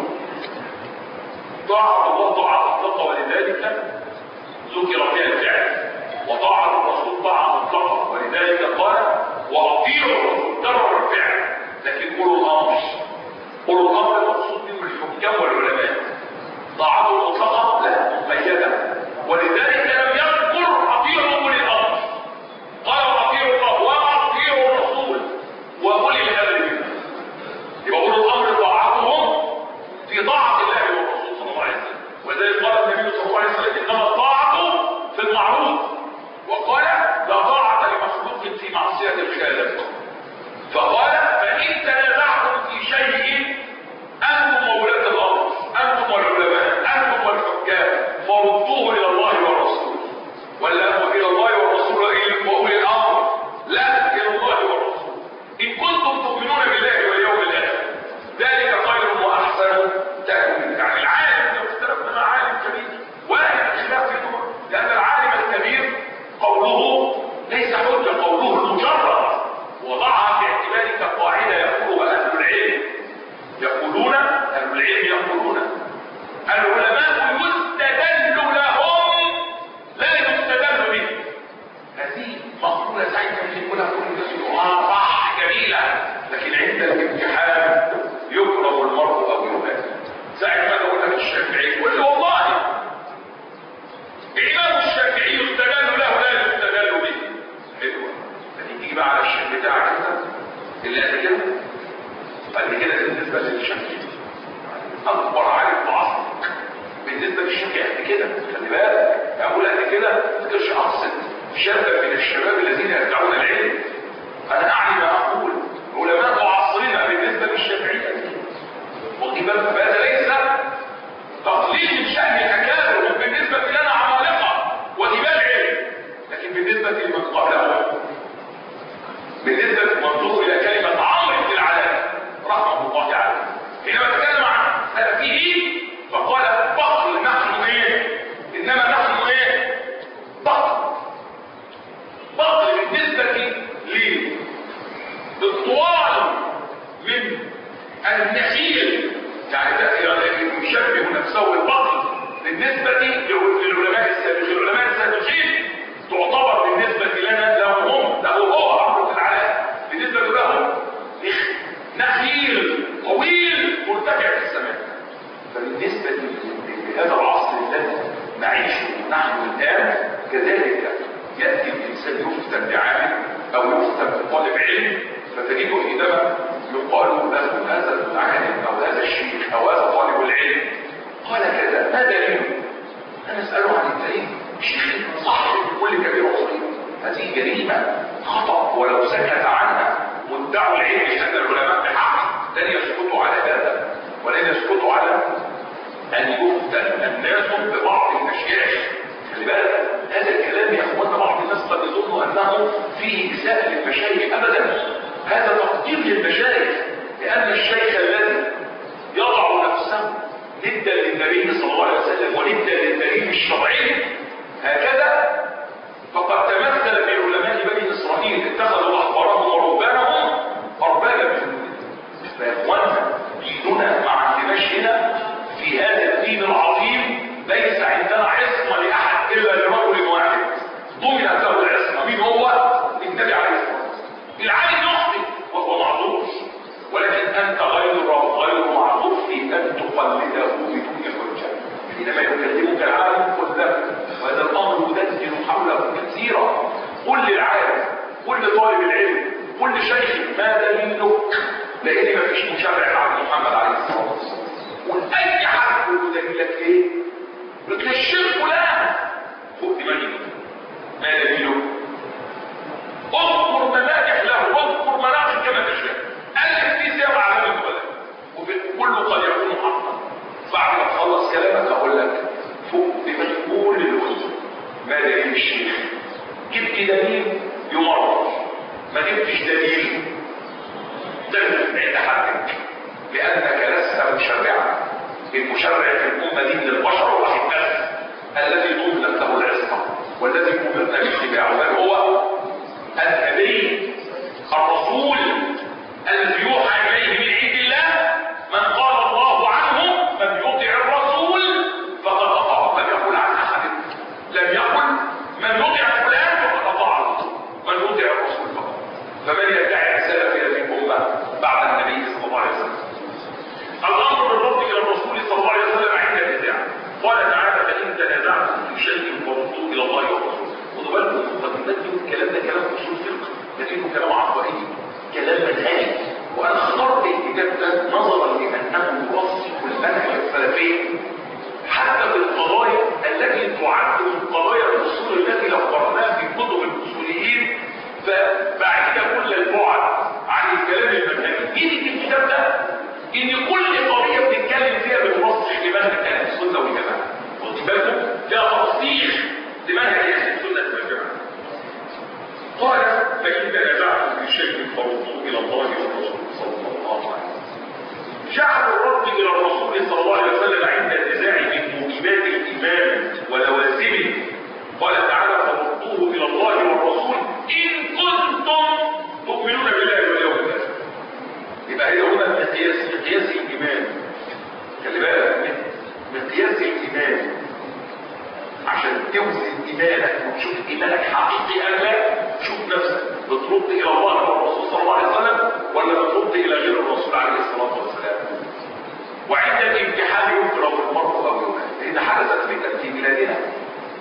طاعة الله طاعة مطلقة ولذلك ذكر فيها الفعل وطاعة الرسول طاعة مطلقة ولذلك قال وأطيعوا الرسول كرر الفعل. لكن قولوا الأمر قولوا الأمر المقصود به الحكام والعلماء. طاعته المطلقة لا مقيدة ولذلك لم يذكر أطيعوا أولي الأمر. قالوا أطيعوا الله وأطيعوا الرسول وأولي الأمر منه. يبقى أولي الأمر طاعتهم في طاعة الله والرسول صلى الله عليه وسلم. وذلك قال النبي صلى الله عليه وسلم إنما الطاعة في المعروف وقال لا طاعة لمخلوق في معصية الخالق. فقال فإن تنازعتم في شيء أنتم وولاة الأمر أنتم والعلماء أنتم والحكام فردوه إلى الله والرسول. ولا إلى الله والرسول وأولي الأمر لا إلى الله والرسول إن كنتم تؤمنون بالله واليوم الآخر ذلك خير وأحسن تأويلا. يعني العالم لو اختلفنا مع عالم كبير واحد خلاف في الأمر لأن العالم الكبير قوله ليس حجة قوله المجرد وضعها في اعتبار كقاعدة يقولها أهل العلم. يقولون أهل العلم يقولون العلماء يستدل لهم لا يستدل به. هذه مقولة سعيدة من يقولها كل الناس اه صح جميلة لكن عند الامتحان يكره المرء أو يهان. ساعة ما تقول لك الشافعي يقول له والله الإمام الشافعي يستدل له لا يستدل به. حلوة. فتيجي بقى على الشيخ بتاعك كده اللي قد كده قد كده بالنسبه للشافعي اكبر عالم في عصرك بالنسبه للشافعي قد كده. خلي بالك اقول قد كده ما تقدرش اقصد شابا من الشباب الذين يدعون العلم، انا اعني ما اقول علماء عصرنا بالنسبه للشافعي قد كده. واخدين بالك؟ فهذا ليس تقليل من شان الاكابر بالنسبه لنا عمالقه وجبال علم، لكن بالنسبه لمن قبله بالنسبه للمنظور الى كلمه عمرو بن العلاء رحمه الله عليه حينما تكلم عن سلفه فقال بطل نحن ايه؟ انما نحن ايه؟ بطل. بطل بالنسبه للطوال من النخيل، يعني يشبه نفسه بالبطل بالنسبه للعلماء السابقين. العلماء السابقين تعتبر بالنسبه لنا لهم هم له هو عمرو بن العلاء بالنسبه لهم نخيل طويل مرتفع في السماء. فبالنسبه لهذا العصر الذي نعيشه نحن الان كذلك ياتي الانسان يفتن بعالم او يفتن بطالب علم فتجده حينما يقال له هذا العالم او هذا الشيخ او هذا طالب العلم قال كذا ما دليله؟ انا اساله عن الدليل. الشيخ صح كل كبير وصغير، هذه جريمه خطا، ولو سكت عنها مدعو العلم لان العلماء بحق لن يسكتوا على هذا، ولن يسكتوا على ان يفتن الناس ببعض المشايخ. خلي بالك هذا الكلام يا اخوانا بعض الناس قد يظن انه فيه اساءه للمشايخ، ابدا، هذا تقدير للمشايخ، لان الشيخ الذي يضع نفسه ندا للنبي صلى الله عليه وسلم وندا للدليل الشرعي هكذا فقد تمثل بعلماء بني اسرائيل اتخذوا احبارهم ورهبانهم اربابا من دون الله. فيا اخوانا ديننا ما عندناش هنا في هذا الدين العظيم ليس عندنا عصمه لاحد الا لرجل واحد ضمنت له العصمه. مين هو؟ النبي عليه الصلاه والسلام. العالم يخطئ وهو معذور، ولكن انت غير غير معذور في ان تقلده بدون حجه. حينما يكلمك العالم قل له، وهذا الامر يدندن حوله كثيرا، قل للعالم قل لطالب العلم قل لشيخ ما دليلك، لان ما فيش مشرع عن محمد عليه الصلاه والسلام. واي حد يقول دليلك ايه؟ قلت للشيخ فلان فوق دماغي ما دليله؟ اذكر ملاجح له واذكر مناقب كما تشاء، الف في سير اعلام الولد وكله قد يكون حقا. بعد ما تخلص كلامك اقول لك فوق دماغي كل الوزن ما دليل الشيخ. جبت دليل يمرر، ما جبتش دليل تغلب عند حدك، لانك لست مشرعا. المشرع في الامه دي من البشر الواحد بس الذي ضمنت له العصمه والذي امرنا باتباعه، بل هو النبي الرسول الذي يوحى اليه من عند الله، من قال الله عنه من يطع الرسول فقد اطاع. لم يقل عن احد، لم يقل من يطع فلان فقد اطاع الرسول، من يطع الرسول فقط. فمن يدعي رساله في هذه الامه بعد النبي صلى الله عليه وسلم؟ الامر بالرد الى الرسول صلى الله عليه وسلم عند النزاع. قال تعالى فان تنازعتم في شيء فردوه الى الله والرسول. خدوا بالكم المقدمات دي الكلام ده كلام اصول فقه، لكنه كلام عقائدي، كلام منهجي. وانا اخترت الكتاب ده نظرا لانه يوثق المنهج السلفي حتى في القضايا التي تعد من قضايا الاصول التي لو قرأناها في كتب الاصوليين فبعيده كل البعد عن الكلام المنهجي. ايه الكتاب ده؟ ان كل قضيه بنتكلم فيها بتوضح لمنهج اهل السنه والجماعه. واخد بالكم؟ فيها توضيح لمنهج اهل السنه والجماعه. قال فان تنازعتم في شيء فردوه الى الله والرسول صلى الله عليه وسلم. جعل الرد الى الرسول صلى الله عليه وسلم عند النزاع من موجبات الايمان ولوازمه. قال تعالى فردوه الى الله والرسول ان كنتم تؤمنون بالله واليوم الاخر. يبقى هي هنا مقياس مقياس الايمان. خلي بالك من مقياس الايمان عشان توزن ايمانك وتشوف ايمانك حقيقي ام لا. شوف نفسك بترد الى الله والرسول صلى الله عليه وسلم ولا بترد الى غير الرسول عليه الصلاه والسلام. وعند الامتحان يكرم المرء او يهان، لان حدثت فتن في بلادنا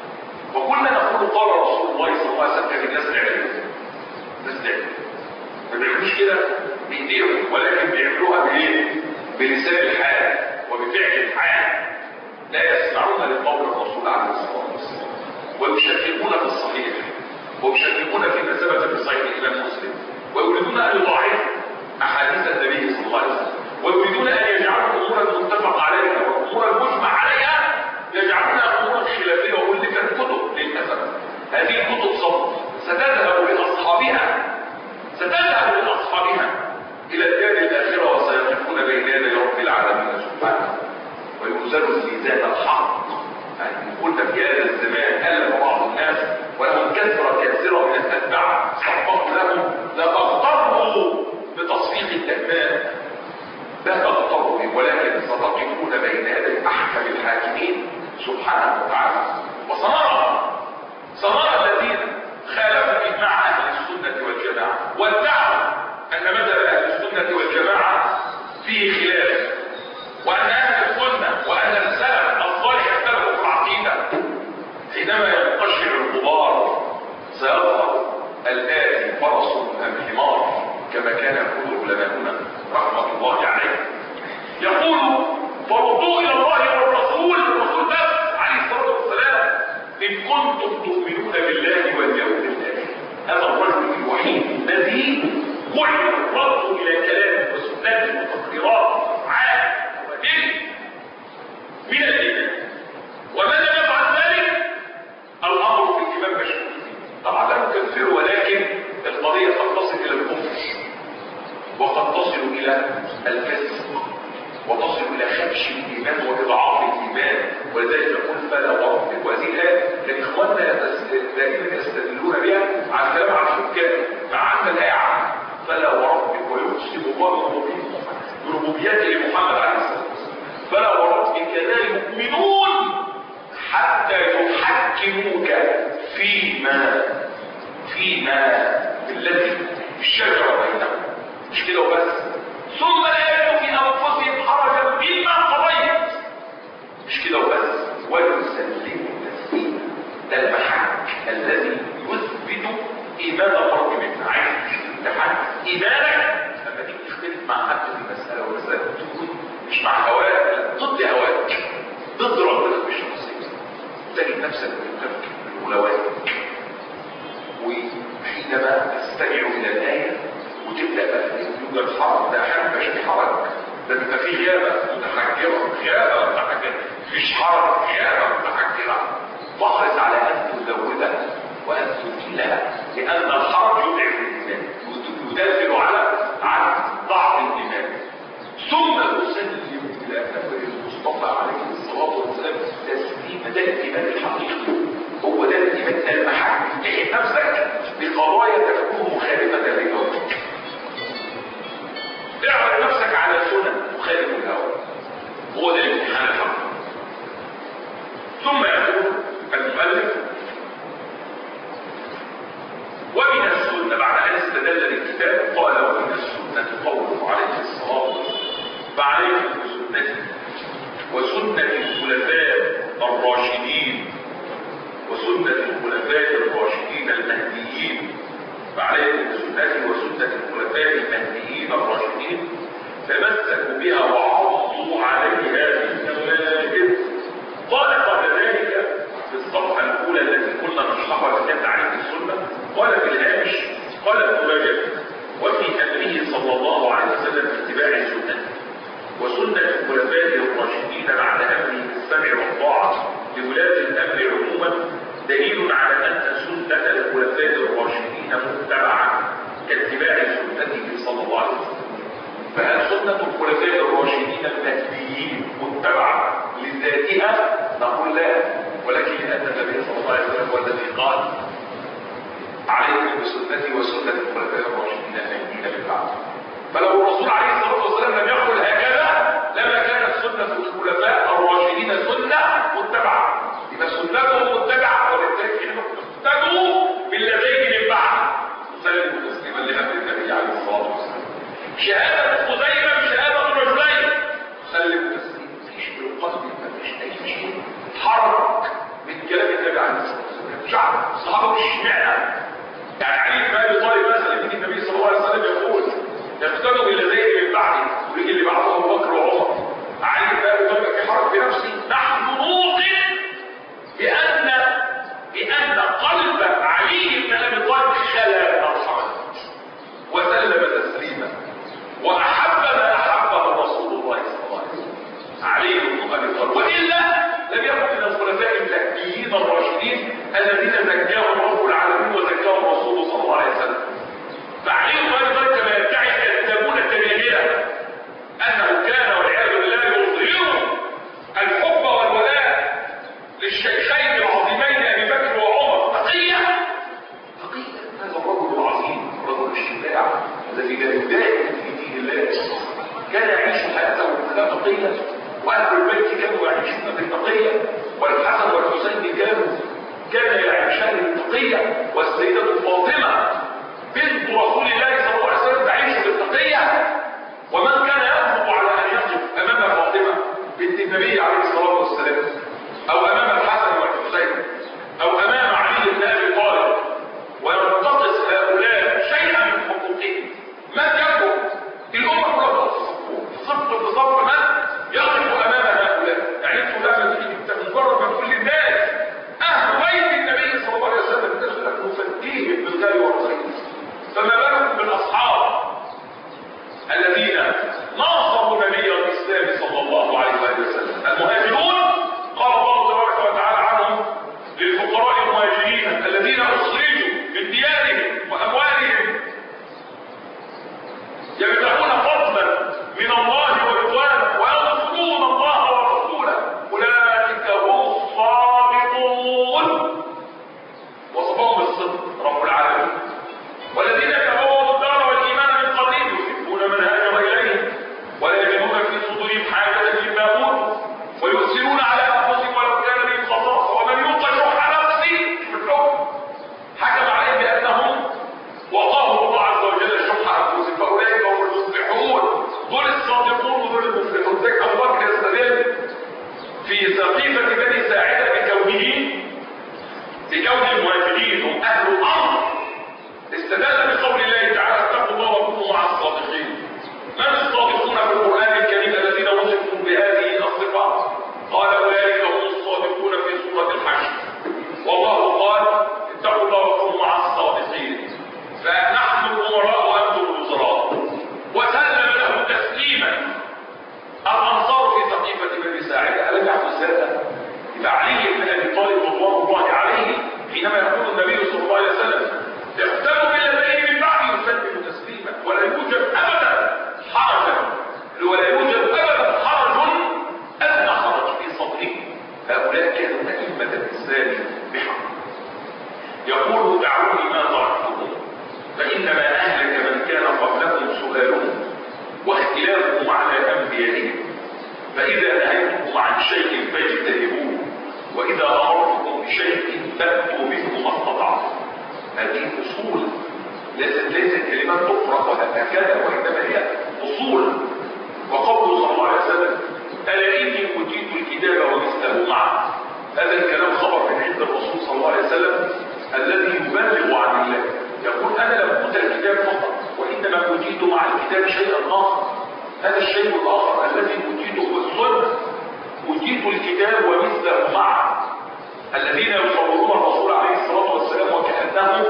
وكنا نقول قال رسول الله صلى الله عليه وسلم للناس العلم. الناس العلم ما بيعملوش كده بايديهم، ولكن بيعملوها بايه؟ بلسان الحال وبفعل الحال. لا يسمعون لقول الرسول عليه الصلاه والسلام ويشككون في الصحيح ويشككون فيما ثبت في صحيح الامام مسلم، ويريدون ان يضاعفوا احاديث النبي صلى الله عليه وسلم، ويريدون ان يجعلوا الامور المتفق عليها والامور المجمع عليها يجعلونها امورا خلافيه ومؤلفه كتب. للاسف هذه الكتب صمت ستذهب لاصحابها ستذهب لاصحابها الى الدار الاخره، وسيقفون بين يدي رب العالمين سبحانه وينزل الميزان الحق. يعني قلنا في هذا الزمان ألف بعض الناس ولهم كثرة كثيرة من الأتباع صفقوا لهم لا تغتروا بتصفيق التأمان، لا تغتروا به، ولكن ستقفون بين يدي أحكم الحاكمين سبحانه وتعالى. وسنرى سنرى الذين خالفوا إجماع أهل السنة والجماعة وادعوا أن مذهب أهل السنة والجماعة فيه خلاف، وأن أهل السنة وأهل السلف الصالح اختلفوا في العقيدة. حينما ينقشع الغبار سيظهر الآتي فرس أم حمار، كما كان يقول علماؤنا رحمة الله عليه. يقول فردوا إلى الله والرسول، الرسول بس عليه الصلاة والسلام، إن كنتم تؤمنون بالله واليوم الآخر. هذا الرجل الوحيد الذي وعد الرد إلى كلام وسنة وتقريرات عام من الإيمان، ومن لم يفعل ذلك الأمر في الإيمان مشكوك فيه. طبعا لا نكفر، ولكن القضية قد تصل إلى الكفر وقد تصل إلى الكذب وتصل إلى خدش الإيمان وإضعاف الإيمان، ولذلك نقول فلا وربك. وهذه الآية كان إخواننا دائما يستدلون بها على الكلام عن الحكام، مع أن الآية عنها فلا وربك ويقسم الله بربوبيته لمحمد عليه الصلاة والسلام. فلا وربك لا يؤمنون حتى يحكموك فيما فيما الذي الشجرة بينهم، مش كده وبس، ثم لا يجدوا في انفسهم حرجا مما قضيت، مش كده وبس، ويسلموا تسليما. ده المحك الذي يثبت ايمان الرب منك. عايز تحدد ايمانك لما تيجي تختلف مع حد في المساله، والمساله تكون مش مع هواك، ضد هواك، ضد ربنا بالشخصيه، تجد نفسك بتفكر بالأولويات. وحينما تستمع الى الايه وتبدا بقى يوجد حرج، ده احيانا مش في حرج، ده بيبقى في غيابه متحجره، غيابه متحجره، مفيش حرج، غيابه متحجره. فاحرص على ان تزودها وان تزيلها، لان الحرج يضعف الايمان، يدافع على عن ضعف الايمان. ثم اسلم الى امر المصطفى عليه الصلاه والسلام تسليما. ده الايمان الحقيقي، هو ده الايمان المحك. تحب نفسك بقضايا تكون مخالفه للهوى، اعرض نفسك على سنن مخالف الهوى، هو ده الامتحان الحقيقي. ثم يقول المؤلف ومن السنه، بعد ان استدل الكتاب قال ومن السنه قوله عليه الصلاه والسلام فعليكم بسنتي وسنه الخلفاء الراشدين وسنه الخلفاء الراشدين المهديين، فعليكم بسنتي وسنه الخلفاء المهديين الراشدين تمسكوا بها وعضوا عليها بالنواجذ. قال قبل ذلك في الصفحه الاولى التي كنا نشرحها كانت تعريف السنه، قال في الهامش قال ابن رجب وفي امره صلى الله عليه وسلم اتباع سنته وسنه الخلفاء الراشدين بعد امره بالسمع والطاعه لولاة الامر عموما دليل على ان سنه الخلفاء الراشدين متبعه كاتباع سنته صلى الله عليه وسلم. فهل سنه الخلفاء الراشدين المهديين متبعه لذاتها؟ نقول لا، ولكن لان النبي صلى الله عليه وسلم هو الذي قال عليكم بسنتي وسنه الخلفاء الراشدين المهديين من بعد. فلو الرسول عليه الصلاه والسلام لم يقل هكذا لما كانت سنه الخلفاء الراشدين سنه متبعه، يبقى سنتهم متبعه، وبالتالي انهم اقتدوا بالذين من بعد. سلموا تسليما لامر النبي عليه الصلاه والسلام. شهاده خزيمه بشهاده الرجلين، سلموا تسليما، مفيش بالقلب، مفيش اي شيء حرك من كلام النبي عليه الصلاه والسلام. شعب الصحابه مش اشمعنى، يعني علي بن ابي طالب مثلا يجي النبي صلى الله عليه وسلم يقول يجاهد في دين الله كان يعيش حياته بالتقية، واهل البيت كانوا يعيشون بالتقية، والحسن والحسين كانوا كان يعيشان بالتقية، والسيدة فاطمة بنت رسول الله صلى الله عليه وسلم تعيش بالتقية. ومن كان يطلب على ان يقف امام فاطمة بنت النبي عليه الصلاة والسلام، او امام الحسن والحسين، او امام علي بن ابي طالب، وينتقص هؤلاء شيئا من حقوقهم، من يكون الامه كلها تصف في صف من يقف امام هؤلاء. يعني انتم لما انت مجرد ما تقول للناس اهل بيت النبي صلى الله عليه وسلم تسلك نفديهم بالغالي والرخيص، فما بالكم بالاصحاب الذين ناصروا نبي الاسلام صلى الله عليه وسلم المهاجرون. قال الله تبارك وتعالى عنهم للفقراء المهاجرين الذين اخرجوا من ديارهم واموالهم يبتغون فضلا من الله ورضوانه وينصرون الله ورسوله اولئك هم الصادقون. وصفهم بالصدق رب العالمين. والذين تبوأوا الدار والايمان من قبلهم يحبون من هاجر اليهم ولا يجدون في صدورهم حاجه مما اوتوا ويؤثرون على انفسهم ولو كان بهم خصاصه ومن يوق شح نفسه بالحكم حكم عليه بانهم وقاهم الله عز وجل شح انفسهم فاولئك هم المفلحون. دول الصادقون ودول المفلحون. زي ابو بكر يستدل في سقيفه بني ساعده بكونه بكون المهاجرين هم اهل الارض، استدل بقول الله تعالى اتقوا الله وكونوا مع الصادقين. من الصادقون في القران الكريم الذين وصفوا بهذه الصفات؟ قال اولئك هم الصادقون في سوره الحشر. والله قال اتقوا الله وكونوا مع الصادقين. فنحن الامراء وانتم الوزراء. وسلم له تسليما الانصار في سقيفه بني ساعده. الم يحدث هذا؟ يبقى علي بن ابي طالب رضوان الله عليه حينما يقول النبي صلى الله عليه وسلم اقتدوا بالذين من بعد يسلموا تسليما. ولا يوجد ابدا حرج ولا يوجد ابدا حرج ادنى حرج في صدره. هؤلاء كانوا ائمه الاسلام بحق. يقول دعوني ما تركتكم فانما اهلك من كان قبلكم سؤالهم واختلافهم على انبيائهم، فاذا نهيتكم عن شيء فاجتنبوه واذا امرتكم بشيء فاتوا منه ما استطعتم. هذه اصول ليست ليست كلمات تفرق وهكذا، وانما هي اصول. وقوله صلى الله عليه وسلم الا اني اوتيت الكتاب ومثله معه، هذا الكلام خبر من عند الرسول صلى الله عليه وسلم الذي يبلغ عن الله. يقول انا لم اوت الكتاب فقط وانما اوتيت مع الكتاب شيئا اخر. هذا الشيء الاخر الذي اوتيته هو السنه. اوتيت الكتاب ومثله معه. الذين يصورون الرسول عليه الصلاه والسلام وكانه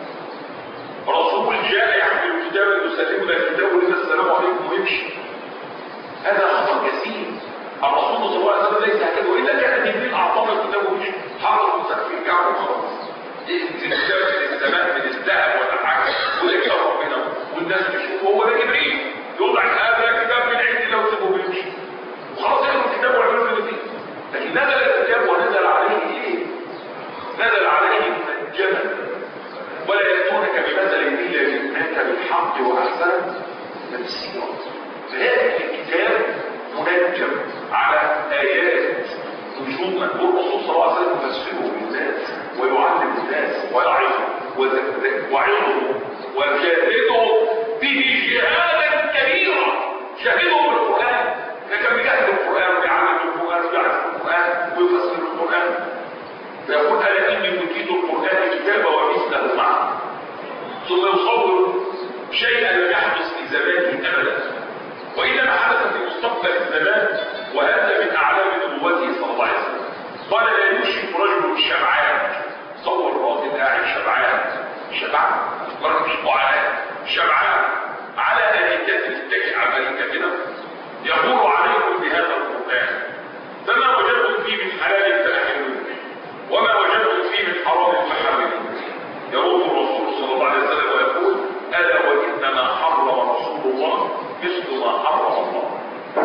رسول جاء يحمل الكتاب يسلمنا الكتاب ولنا السلام عليكم ويمشي. هذا خطر كثير. الرسول صلى الله عليه وسلم ليس هكذا، والا كان جبريل اعطانا الكتاب ومشي حاطط مسك في الكعبه وخلاص. الكتاب من السماء من الذهب ولا حاجه ويكتب ربنا والناس تشوفه. هو ده جبريل يوضع هذا الكتاب من عند الله وسيبه ويمشي وخلاص ياخد الكتاب ويعملوا اللي فيه. لكن نزل الكتاب ونزل عليه ايه؟ نزل عليه من الجبل ولا يأتونك بمثل إلا جئناك بالحق وأحسن تفسيرا. فهذا الكتاب منجم على آيات نجوما والرسول صلى الله عليه وسلم يفسره للناس ويعلم الناس ويعظه ويعظه ويجاهده به جهادا كبيرا. شهده بالقرآن، كان بيجاهد القرآن ويعلم القرآن ويعرف القرآن ويفسر القرآن. فيقول ألا إني أوتيت القرآن كتابا ومثله معه. ثم يصور شيئا لم يحدث في زمانه أبدا وإنما حدث في مستقبل الزمان، وهذا من أعلام نبوته صلى الله عليه وسلم. قال لا يوشك رجل شبعان. صور راجل قاعد شبعان شبعان رجل شبعان شبعان على أريكته تتكئ على أريكتنا يمر عليكم بهذا القرآن فما وجدتم فيه من حلال فأحلوا وما وجدتم فيه من حرام فحرموا. يقول الرسول صلى الله عليه وسلم ويقول ألا وإنما حرم رسول الله مثل ما حرم الله.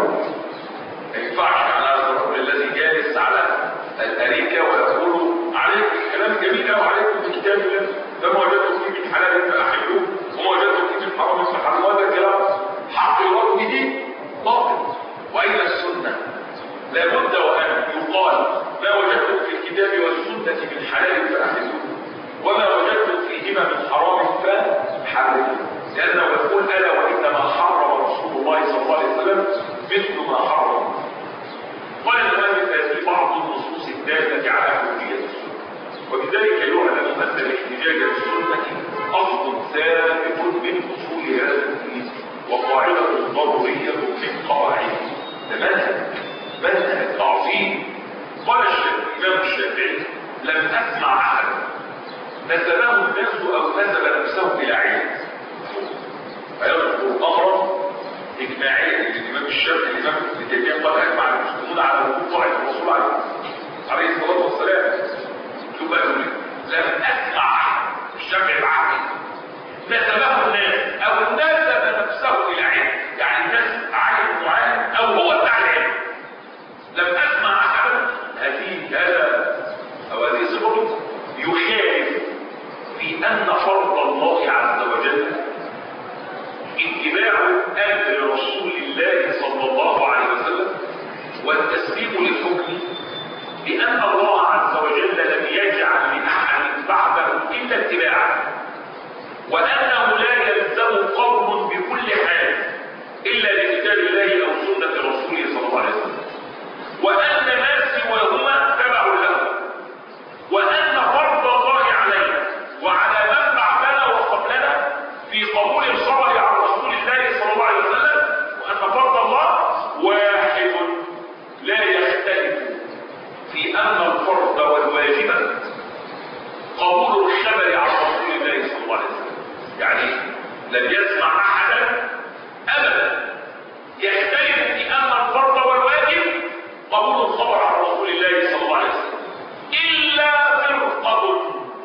ما ينفعش على هذا الرجل الذي جالس على الأريكة ويقول عليكم الكلام جميل أو عليكم بكتاب الله فما وجدتم فيه من حلال فأحلوه وما وجدتم فيه من حرام فحرموا. هذا ولذلك يعلم أن الاحتجاج بالسنة أصل ثابت من أصول هذا الدين وقاعدة ضرورية من قواعده. ده منهج منهج عظيم. قال الإمام الشافعي: لم أسمع أحد نسبه الناس أو نسب نفسه إلى علم فيذكر أمرا إجماعيا. الإمام الشافعي الإمام ابن تيمية قال: أجمع المسلمون على وجود طاعة الرسول عليه الصلاة والسلام. شوف بقى يقول: لم أسمع أحد الشافعي بعقل نسبه الناس أو نسب نفسه إلى علم، يعني الناس عالم معين أو هو بتاع العلم. لم أسمع أحد هذه هذا أو هذه صفة يخالف في أن فرض الله عز وجل اتباع أمر رسول الله صلى الله عليه وسلم والتسليم للحكم، لأن الله عز وجل لم يجعل لأحد بعده إلا اتباعه، وأنه لا يلزم قوم بكل حال إلا لكتاب الله أو سنة رسوله صلى الله عليه وسلم، وأن ما سواهما تبع له، وأن فرض الله علينا وعلى من بعدنا وقبلنا في قبول الخبر عن رسول الله صلى الله عليه وسلم، وأن فرض الله واحد لا يختلف في أن الفرض والواجب قبول الخبر عن رسول الله صلى الله عليه وسلم. يعني لم يسمع أحدا أبدا يختلف في أن الفرض والواجب قبول الخبر عن رسول الله صلى الله عليه وسلم، إلا فرقة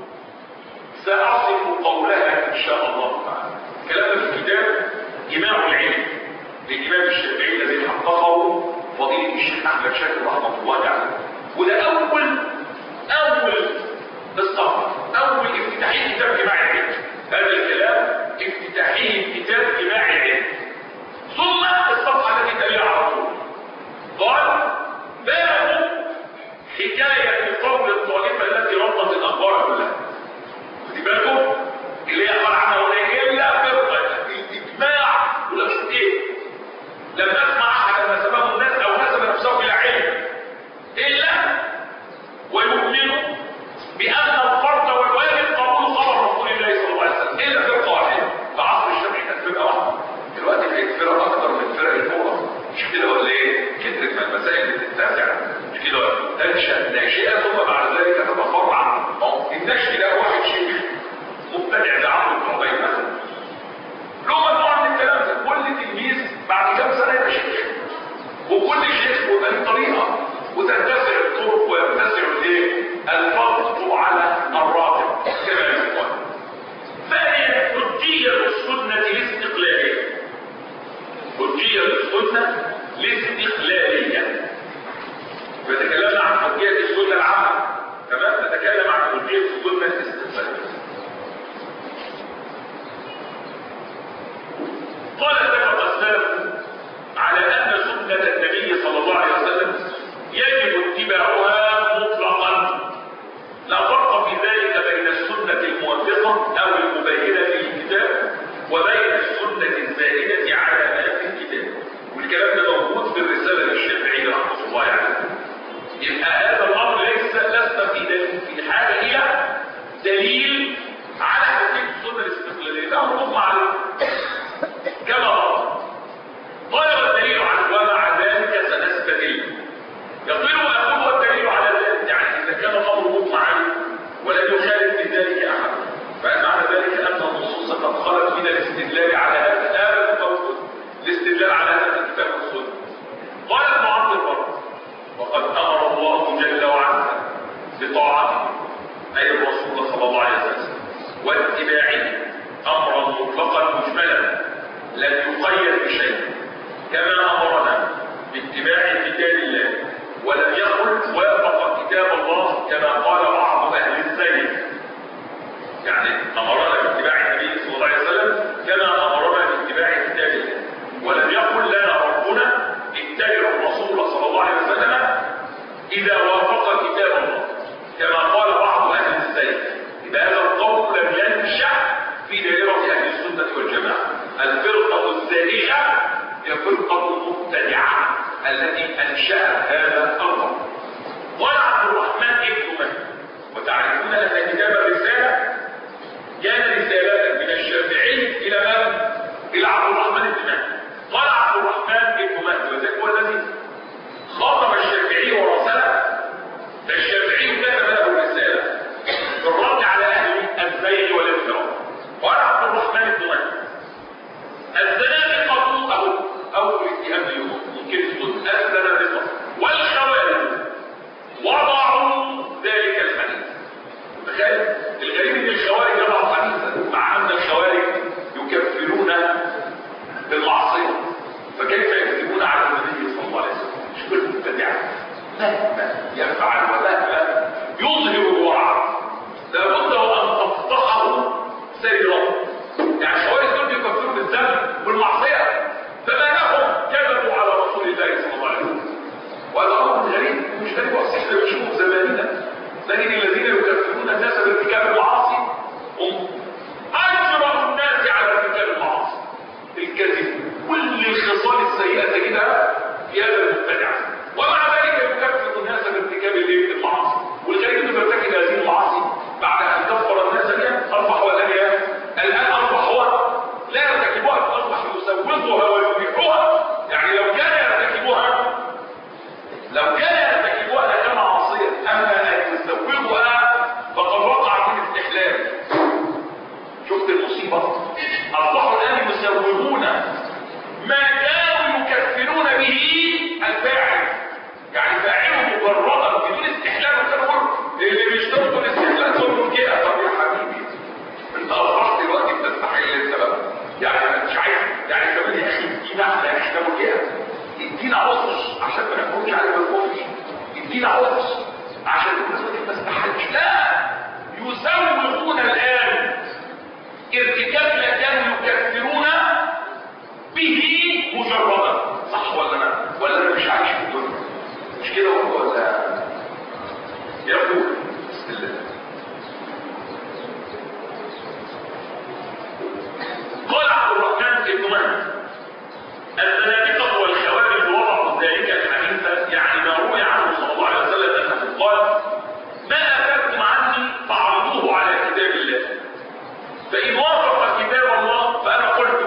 سأصف قولها إن شاء الله تعالى. كلام في الكتاب جماع العلم للإمام الشافعي الذي حققه فضيلة الشيخ أحمد شاكر رحمه الله عليه، وده أول أول استقر أول افتتاحية كتاب جماع العلم. هذا الكلام افتتاحية كتاب جماع العلم. ثم الصفحة التي تليها على طول قال: باب حكاية قول الطائفة التي ردت الأخبار كلها. خدي بالكم اللي هي قال عنها ولا إلا فرقة الإجماع ولا شو إيه؟ لم أسمع أحد نسبه الناس أو نسب نفسه إلى علم إلا ويؤمن بأن الفرض والواجب قبول خبر رسول الله صلى الله عليه وسلم، إلا فرقة واحدة. في عصر الشافعي كانت فرقة واحدة، دلوقتي بقت فرق أكثر من فرق الفقهاء. مش كده ولا إيه؟ كترت من المسائل اللي بتتسع، مش كده ولا تنشأ ناشئة ثم بعد ذلك تتفرع. النشء ده واحد شيخ مبتدع لعمرو بن عبيد مثلا له مجموعة من الكلام ده، كل تلميذ بعد كام سنة يبقى شيخ، وكل شيخ يبقى له طريقة، وتتسع الطرق ويتسع الايه؟ الفضل على الراتب كما يقال. ثانيا حجية السنة الاستقلالية. حجية السنة الاستقلالية. فتكلمنا عن حجية السنة العامة، تمام؟ نتكلم عن حجية السنة الاستقلالية. قال اتفق السلف على أن سنة النبي صلى الله عليه وسلم يجب اتباعها مطلقا، لا فرق في ذلك بين السنة الموافقة أو المبينة للكتاب وبين السنة الزائدة على ما في الكتاب. والكلام ده موجود في الرسالة للشافعي رحمه الله عليه. يبقى هذا الأمر ليس لسنا في في حاجة إلى دليل على حقيقة السنة الاستقلالية، ده مطلوب عليه كما قال. قال والدليل على ومع ذلك سنستدل. يقول وأقول والدليل على ذلك، يعني إذا كان الأمر مطلع عليه ولم يخالف في ذلك أحد، فمعنى ذلك أن النصوص قد خرجت من الاستدلال على هذا الآب الموجود، الاستدلال على هذا الكتاب والسنة. قال المعطل: وقد أمر الله جل وعلا بطاعته أي الرسول صلى الله عليه وسلم واتباعه أمرا مطلقا مجملا لم يقيد بشيء، كما أمرنا باتباع كتاب الله ولم يقل وافق كتاب الله كما قال بعض أهل الزيغ. يعني أمرنا باتباع النبي صلى الله عليه وسلم كما أمرنا باتباع كتاب الله، ولم يقل لنا ربنا اتبعوا الرسول صلى الله عليه وسلم إذا وافق كتاب الله كما قال بعض أهل الزيغ. إذا هذا القول لم ينشأ في دائرة أهل السنة والجماعة. الفرقة الزائغة هي فرقة مبتدعة التي أنشأت هذا القول. قال عبد الرحمن ابن مهدي وتعرفون أن كتاب الرسالة كان رسالة من الشافعي إلى من؟ إلى عبد الرحمن بن مهدي. قال عبد الرحمن بن مهدي وذلك هو الذي خاطب الشافعي ورسله. فالشافعي كتب له الرسالة بالرد على أهل الزيغ والانحراف. قال عبد الرحمن بن مهدي الزنادقة أو أو الاتهام اليوم يمكن تقول الزنادقة والخوارج وضعوا ذلك الحديث. تخيل الغريب ان الخوارج يضعوا حديثا مع ان الخوارج يكفرون بالمعصيه، فكيف يكذبون على النبي صلى الله عليه وسلم؟ مش كل مبتدع مهما يفعل ومهما يظهر الورع لابد ان تفضحه سريرا. يعني الخوارج دول يكفرون بالذنب والمعصيه، فما لهم كذبوا على رسول الله صلى الله عليه وسلم. وهذا امر غريب مش غريب واصح بنشوفه في زماننا. لكن الذين يكفرون الناس بارتكاب المعاصي هم اجرأ الناس على ارتكاب المعاصي. الكذب كل الخصال السيئه تجدها في هذا المبتدع، ومع ذلك يكفر الناس بارتكاب المعاصي. والغريب انه يرتكب هذه المعاصي بعد ان كفر الناس بها اصبح والان الان اصبح هو لا يرتكبها، اصبح يسوغها ويبيحها. يعني لو كان يرتكبها لو كان يرتكبها لكان معصيه، اما ان يسوغها فقد وقع في الاستحلال. شفت المصيبه؟ اصبحوا الان يسوغون ما كانوا يكفرون به الفاعل. يعني فاعله مجردا بدون استحلال. وكانوا اللي بيشترطوا الاستحلال دول مرجئه. طب يا حبيبي انت اصبحت دلوقتي بتستحل انت بقى، يعني مش عايز يعني كمان يا اخي ادينا احنا احنا مرجئه، ادينا عذر عشان ما نحكمش عليه بالكفر، ادينا عذر عشان الناس ما تستحلش. لا، يسوغون الان ارتكاب ما كانوا يكفرون به مجردا. صح ولا لا؟ ولا انا مش عايش في الدنيا؟ مش كده ولا؟ يقول بسم الله قال عبد الرحمن بن مهدي الزنادقة والخوارج وضعوا ذلك الحديث، يعني ما روي عنه صلى الله عليه وسلم انه قال ما اتاكم عني فاعرضوه على كتاب الله، فان وافق كتاب الله فانا قلته،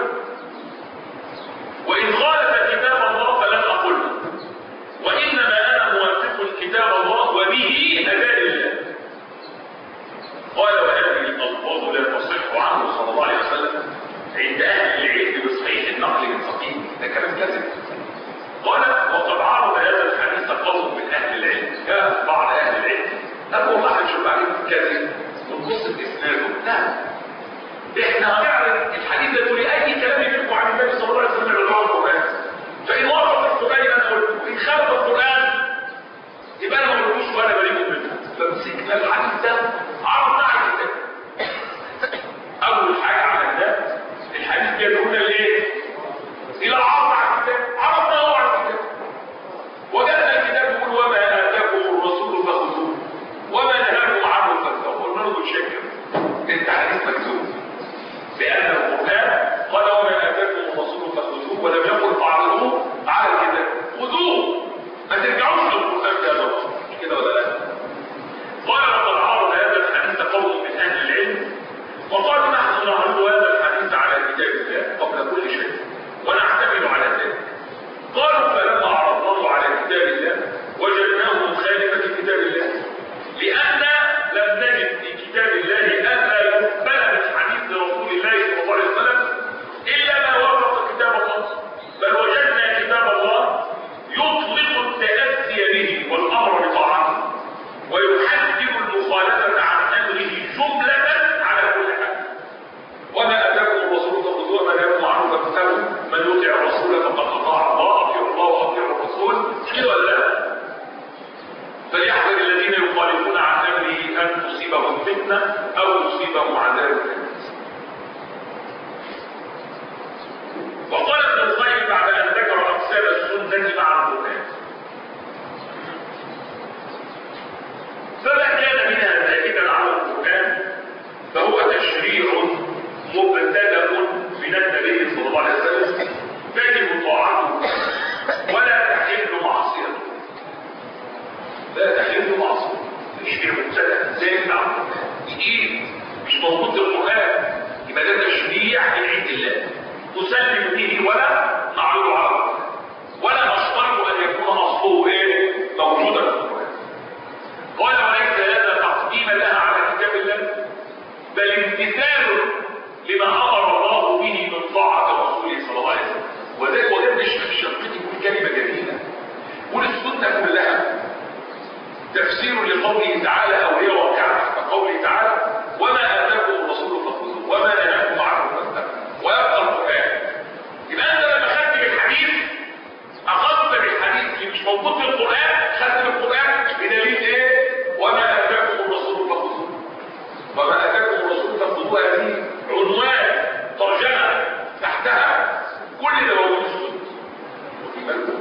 وان خالف كتاب الله فلن اقله، وانما انا موافق كتاب الله وبه هداني الله. قال وهذه الالفاظ لا تصح عنه صلى الله عليه وسلم عند اهل العلم بصحيح النقل من فقيه. ده كلام كذب. قال وقد عرض هذا الحديث قوم من اهل العلم، كان بعض اهل العلم قالوا والله هنشوف عليه كذب ونبص باسناده. لا، احنا هنعرض الحديث ده تقول اي كلام يجيبه عن النبي صلى الله عليه وسلم من القران، فان وافق القران انا قلت، وان خالف القران يبقى انا ما قلتوش وانا بريء منه. فمسكنا الحديث ده عرضنا على الكتاب. اول حاجه عملناه الحديث بيدعونا لايه؟ الى العرض على الكتاب. عرضناه على الكتاب، وجدنا الكتاب يقول وما اتاكم الرسول فخذوه وما نهاكم عنه فانتهوا. قلنا له متشكر، انت حديث مكتوب بان القران قال وما اتاكم الرسول فخذوه ولم يقل فاعرضوه على الكتاب. خذوه، ما ترجعوش للقران في هذا الوقت. مش كده ولا لا؟ قال وقد عرض هذا الحديث قوم من اهل العلم وقالوا نحن نعرض هذا الحديث على كتاب الله قبل كل شيء ونعتمد على ذلك. قالوا فلما عرضناه على كتاب الله وجدناه مخالفا لكتاب الله، لان لم نجد في كتاب الله الا يقبل من حديث رسول الله صلى الله عليه وسلم الا ما وافق كتاب الله، بل وجدنا كتاب الله يطلق التاسي به والامر بطاعته ويحذر المخالفه عن امره جمله على كل حال. وما اتاكم الرسول فخذوه وما نهاكم عنه فانتهوا، من يطع الرسول فقد اطاع الله، اطيعوا الله واطيعوا الرسول. كده ولا لا؟ فليحذر الذين يخالفون عن امره ان تصيبهم فتنه او يصيبهم عذاب أليم. وقال ابن القيم بعد ان ذكر اقسام السنه مع القران فما كان منها زائدا على القران فهو تشريع مبتدأ من النبي صلى الله عليه وسلم تجب طاعته ولا تحل معصيته. لا تحل معصيته، تشريع مبتدأ ثاني قوله تعالى او هي واقعه تحت قوله تعالى وما اتاكم الرسول فخذوه وما نهاكم عنه فانتهوا ويبقى القران. يبقى انت لما خدت بالحديث اخذت بالحديث اللي مش موجود في القران، خدت بالقران بدليل ايه؟ وما اتاكم الرسول فخذوه. وما اتاكم الرسول فخذوه هذه عنوان ترجمه تحتها كل ده موجود في السنه.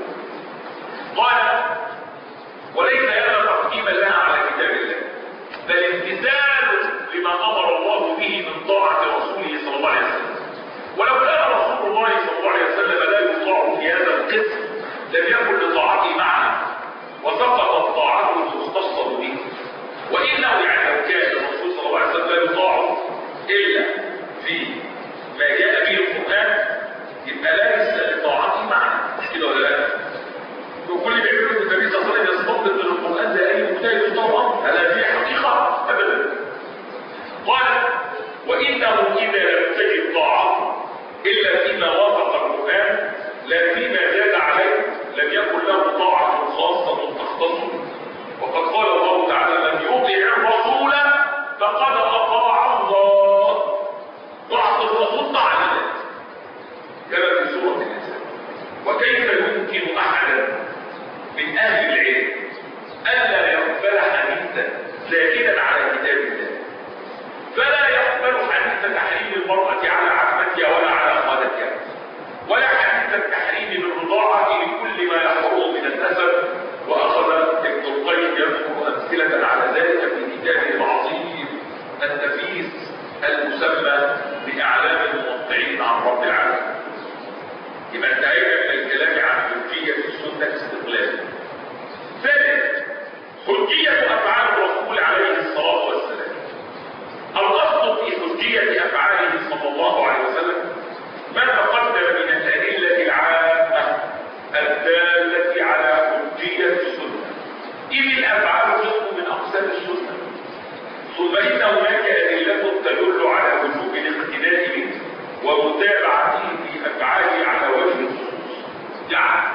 قال وليس هذا تقديما لها على كتاب الله بل امتثال لما امر الله به من طاعه رسوله صلى الله عليه وسلم. ولو كان رسول الله صلى الله عليه وسلم لا يطاع في هذا القسم لم يكن لطاعته معنى وسقطت طاعته المختصه به. وانه يعني لو كان الرسول صلى الله عليه وسلم لا يطاع الا في ما جاء به القران يبقى ليس لطاعته معنى، مش كده ولا لا؟ وكل بيعملوا النبي صلى الله عليه وسلم يستنبط من القران ده اي مجتهد طبعا هذا دي حقيقه ابدا. قال وانه اذا لم تجد طاعه الا فيما وافق القران لا فيما زاد عليه لم يكن له طاعه خاصه تختصه. وقد قال الله تعالى من يطع الرسول فقد اطاع الله. طاعه الرسول طاعه الله كما في سوره النساء. وكيف يمكن احدا من اهل العلم الا يقبل حديثا زائدا على كتاب الله؟ فلا يقبل حديث تحريم المراه على عمتها ولا على خالتها ولا حديث التحريم بالرضاعه لكل ما يحرم من النسب. واخذ ابن القيم يذكر امثله على ذلك في كتابه العظيم النفيس المسمى باعلام الموقعين عن رب العالمين. يبقى انتهينا من الكلام عن حجيه السنه استقلالا. ثالث حجيه افعال الرسول عليه الصلاه والسلام. الاصل في حجيه افعاله صلى الله عليه وسلم ما تقدم من الادله العامه الداله على حجيه السنه، اذ الافعال قسم من اقسام السنه. ثم ان هناك ادله تدل على وجوب الاقتداء به ومتابعته في افعاله على وجه الخصوص. يعني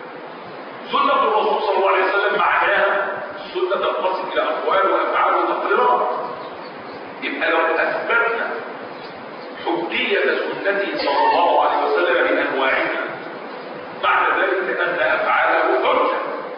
سنه الرسول صلى الله عليه وسلم معناها السنه تنقسم الى اقوال وافعال وتقريرات. يبقى لو اثبتنا حجيه سنته صلى الله عليه وسلم بانواعها معنى ذلك ان افعاله حجه،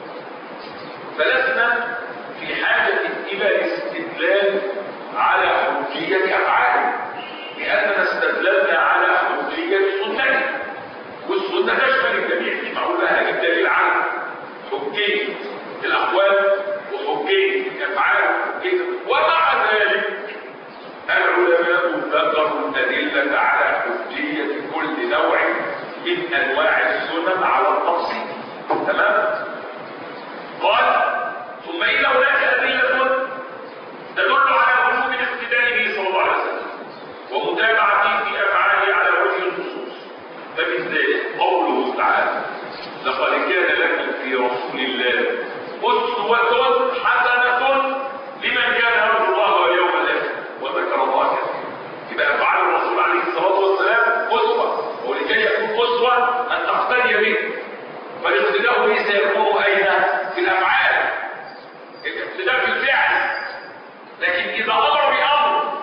فلسنا في حاجه الى الاستدلال على حجيه افعاله لاننا استدللنا على حجيه سنته، والسنه تشمل الجميع مش معقول لها دليل على حجيه الاقوال وحجيه الافعال وحجيه. ومع ذلك العلماء ذكروا الادله على حجيه كل نوع من انواع السنن على التفصيل. تمام؟ قال ثم ان هناك ادله تدل على وجوب الاقتداء به صلى الله عليه وسلم ومتابعته في افعاله على وجه الخصوص. فمن ذلك قوله تعالى لقد كان لكم في رسول الله اسوه حسنه لمن كان يرجو الله واليوم الاخر وذكر الله كثيرا. يبقى افعال الرسول عليه الصلاه والسلام اسوه، ولكي يكون اسوه ان تقتدي به، والاقتداء به سيكون اين؟ في الافعال. الاقتداء في الفعل، لكن اذا امر بامر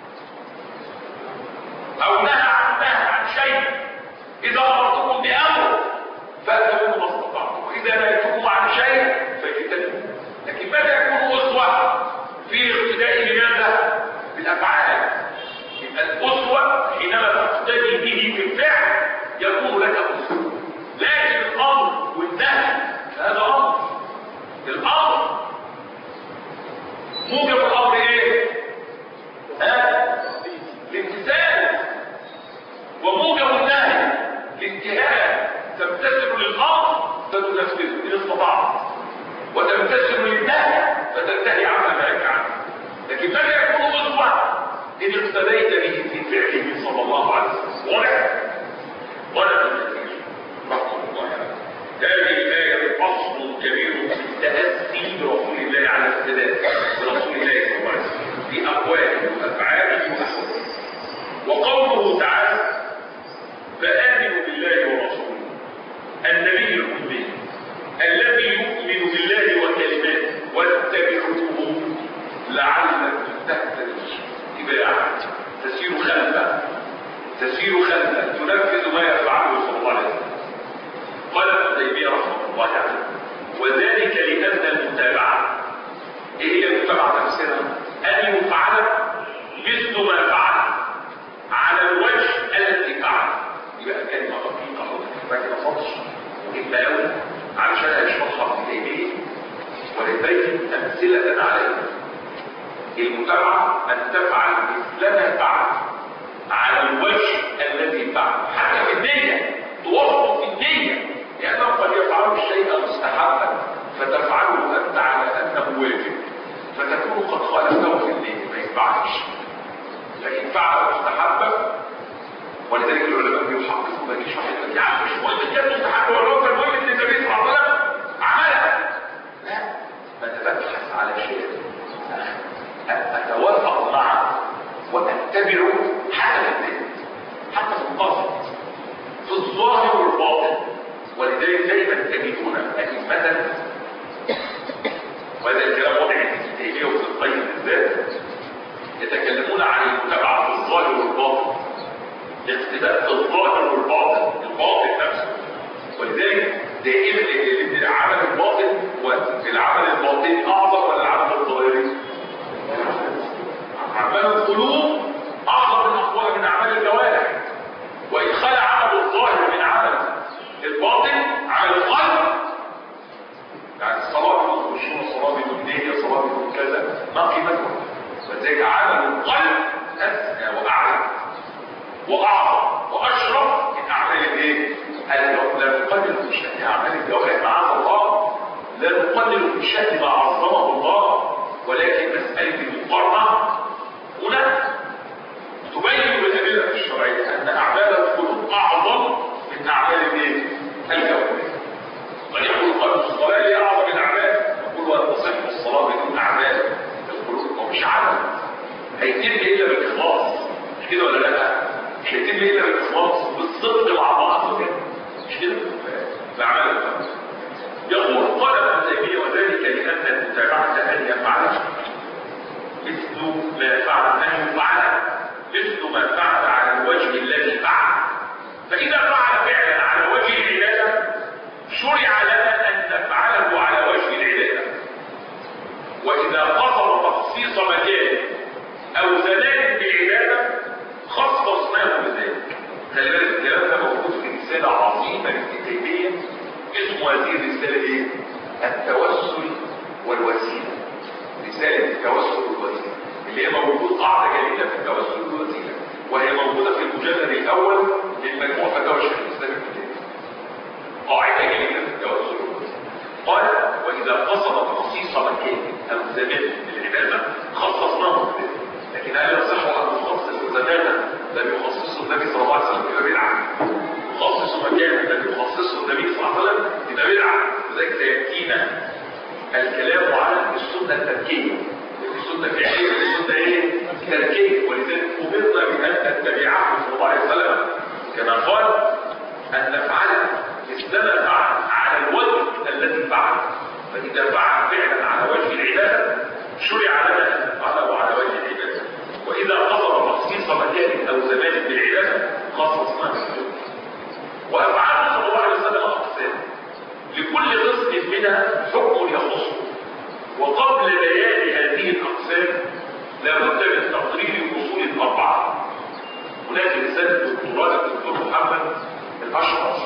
او نهى عن نهى عن شيء، اذا امرتكم بامر فاتوا ما استطعتم واذا نهيتكم عن شيء فاجتنبوه. لكن متى يكون اسوه؟ في الاقتداء بماذا؟ بالافعال. يبقى الاسوه حينما تقتدي به بالفعل يكون لك اسوه. لكن الامر والنهي هذا امر. الامر موجب الامر ايه؟ ها؟ الامتثال. وموجب النهي الانتهاء. تمتثل للامر فتنفذه ان استطعت، وتمتثل للنهي فتنتهي عما نهاك عنه. لكن ماذا يكون اسوه؟ ان اقتديت به في فعله صلى الله عليه وسلم. واضح؟ ولا تنتهي رحمه الله عليه. هذه الايه اصل كبير في التاسي برسول الله على الاقتداء برسول الله صلى الله عليه وسلم في اقواله وافعاله واحواله. وقوله تعالى فامنوا بالله ورسوله النبي الامي الذي يؤمن بالله وكلماته واتبعوه لكن ما صدش مهمة قوي علشان هيشرحها في الإيميل ولديه أمثلة عليه. المتابعة أن تفعل مثلما فعل على الوجه الذي فعل، حتى في النية توافق في النية، لأنه قد يفعل الشيء مستحبا فتفعله أنت على أنه واجب فتكون قد خالفته في النية ما ينفعش. لكن فعل مستحبا ولذلك العلماء بيحققوا ما يجيش واحد يقول يعني مش مهم كان مستحب ولا هو كان مهم ان النبي صلى الله عليه وسلم عملها. لا، ما تبحث على شيء اتوافق معه واتبعه حتى الدين حتى في القصد في الظاهر والباطن. ولذلك دائما تجدون ائمه وهذا الكلام وضع في التيميه وفي القيم بالذات يتكلمون عن المتابعه في الظاهر والباطن، الاقتداء في الظاهر والباطن، الباطن نفسه. ولذلك دائما العمل الباطن والعمل الباطني اعظم ولا العمل الظاهري؟ عمل القلوب اعظم من اقوال من اعمال الجوارح، وان خلع عمل الظاهر من عمل الباطن عمل القلب. يعني الصلاه بدون خشوع، الصلاه بدون نيه، الصلاه بدون كذا ما قيمتها. ولذلك عمل القلب اسمى واعلى واعظم واشرف من اعمال الايه؟ لا نقلل من شان اعمال الجوارح معاذ الله، لا نقلل من شان ما عظمه الله، ولكن مساله المقارنه هنا تبين بالادله الشرعيه ان اعمال القلوب اعظم من اعمال الايه؟ الجوارح. قد يقول قلب الصلاه هي اعظم الاعمال، يقول وان تصح الصلاه بدون اعمال القلوب، ومش عمل هيتم الا بالاخلاص، مش كده ولا لا؟ مش هيتم الا بالاخلاص بالصدق مع بعض كده، مش كده؟ باعمال القلب. يقول قال ابن تيميه وذلك لان المتابعه ان يفعل مثل ما فعل ان يفعل مثل ما فعل على الوجه الذي فعل. فاذا فعل فعلا على وجه العباده شرع لنا ان نفعله على وجه العباده، واذا قصر تخصيص مكان او زمان بالعباده خصصناه بذلك. خلي بالك الكلام ده موجود في رساله عظيمه لابن تيميه اسمه هذه الرساله ايه؟ التوسل والوسيله. رساله التوسل والوسيله اللي هي موجود قاعده جميله في التوسل والوسيله، وهي موجوده في المجلد الاول من مجموع فتاوى شيخ الاسلام ابن تيميه. قاعده جميله في التوسل والوسيله. قال واذا قصد تخصيص مكان او زمان بالعباده خصصناه بذلك. لكن هل يصح ان نخصص زمانا لم يخصصه النبي صلى الله عليه وسلم يبقى بدعه؟ يخصص مكانا لم يخصصه النبي صلى الله عليه وسلم يبقى بدعه. لذلك سياتينا الكلام على السنه التركيه. السنه الفعليه والسنه ايه؟ تركيه. ولذلك امرنا بان نتبعه صلى الله عليه وسلم كما قال ان نفعل مثلما فعل على الوجه الذي فعل. فاذا فعل فعلا على وجه العباده شرع لنا ان نفعله على وجه العباده، واذا قصد تخصيص مكان او زمان بالعباده خصصناه بالعباده. وافعاله صلى الله عليه وسلم اقسام، لكل قسم منها حكم يخصه. وقبل بيان هذه الاقسام لابد من تقرير الاصول الاربعه. هناك رساله دكتوراه الدكتور محمد الاشرف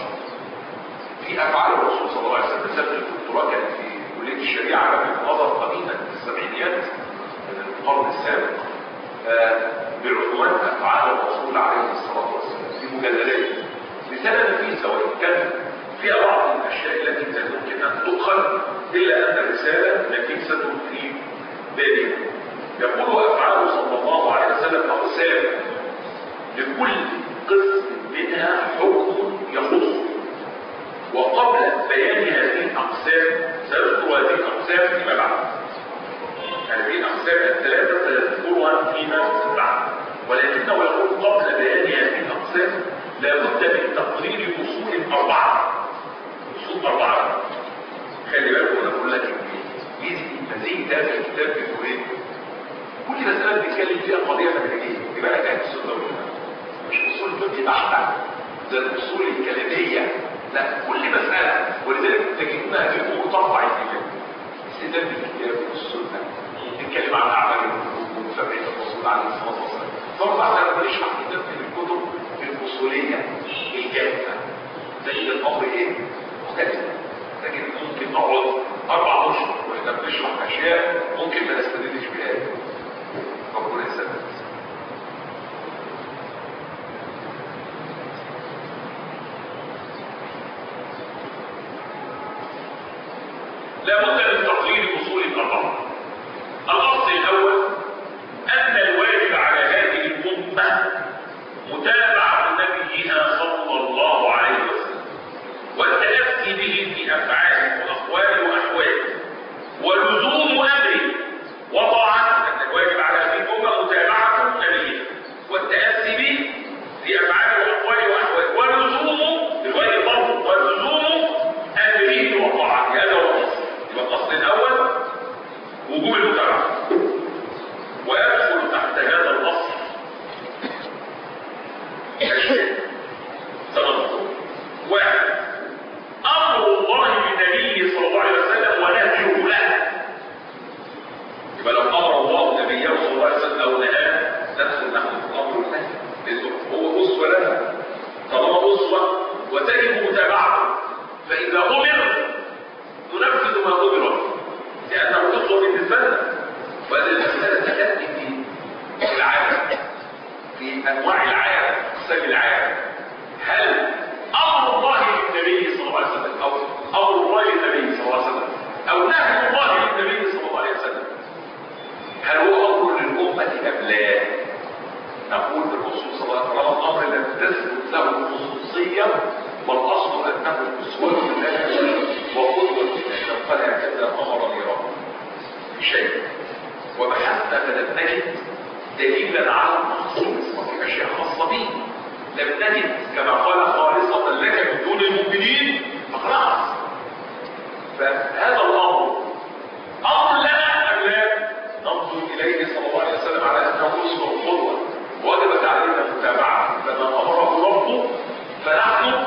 في افعال الرسول صلى الله عليه وسلم. رساله الدكتوراه كانت في كليه الشريعه لم نظر قديما في السبعينيات من القرن السابق بعنوان افعال الرسول عليه الصلاه والسلام في مجلدات. رساله نفيسه وان كان فيها بعض الاشياء التي كان ممكن ان تدخل الا ان الرساله نفيسه في بابها. يقول افعاله صلى الله عليه وسلم اقسام، لكل قسم منها حكم يخصه. وقبل بيان هذه الاقسام سنذكر هذه الاقسام فيما بعد. هذه الاقسام الثلاثه سنذكرها فيما بعد، ولكنه يقول قبل بيان هذه الاقسام لابد من تقرير اصول اربعه. اصول اربعه خلي بالكم انا بقول لك ايه مزيد هذا الكتاب بيقول ايه؟ كل مساله بنتكلم فيها قضيه منهجيه يبقى لك اهل السنه والجماعه، مش اصول فقه بحته زي الاصول الكلاميه، لا كل مساله. ولذلك تجدون هذه الامور ترفع الكتاب استدلال بالكتاب والسنه. نتكلم عن اعمال القلوب ومتابعه الرسول عليه الصلاه والسلام. فرض على ما نشرح كتاب من الكتب الاصوليه الجافه زي الامر ايه؟ مختلف. لكن ممكن نقعد اربع اشهر واحنا بنشرح اشياء ممكن ما نستدلش بها. ربنا يسلمك. لا بد من تقرير اصول الاربعه. الاصل الاول ان الواجب على هذه الامه متابعه نبيها صلى الله عليه وسلم والتاسي به في افعاله واقواله واحواله ولزوم امره وطاعته. ان الواجب على هذه الامه متابعه نبيها والتاسي به في افعاله واقواله واحواله ولزوم الواجب برضه ولزوم امره وطاعته. هذا هو الاصل. يبقى الاصل الاول وجوب المتابعه، ويدخل تحت هذا الاصل اشياء تنظر. واحد، امر الله بالنبي صلى الله عليه وسلم ونهيه له. يبقى لو امر الله نبيه صلى الله عليه وسلم او نهاه ندخل نحن في الامر والنهي، لانه هو اسوه لنا. طالما اسوه وتجب متابعته، فاذا امر ننفذ ما امر لانه اسوه بالنسبه لنا. وهذه المساله تاتي في العالم، في انواع العالم، اقسام العالم. هل امر الله للنبي صلى الله عليه وسلم او امر الله للنبي صلى الله عليه وسلم او نهي الله للنبي صلى الله عليه وسلم هل هو امر للامه ام لا؟ نقول بالرسول صلى الله عليه وسلم الامر لم تثبت له خصوصيه، والاصل انه اسوه لنا وقدوه لنا. قال هكذا امرني ربي بشيء وبحثنا فلم نجد دليلا على الخصوص وفي اشياء خاصه به لم نجد كما قال خالصه لك من دون المؤمنين فخلاص. فهذا الامر امر لنا ام لا؟ ننظر اليه صلى الله عليه وسلم على انه اسوه وقدوه وجبت علينا متابعه. فما امره ربه فنحن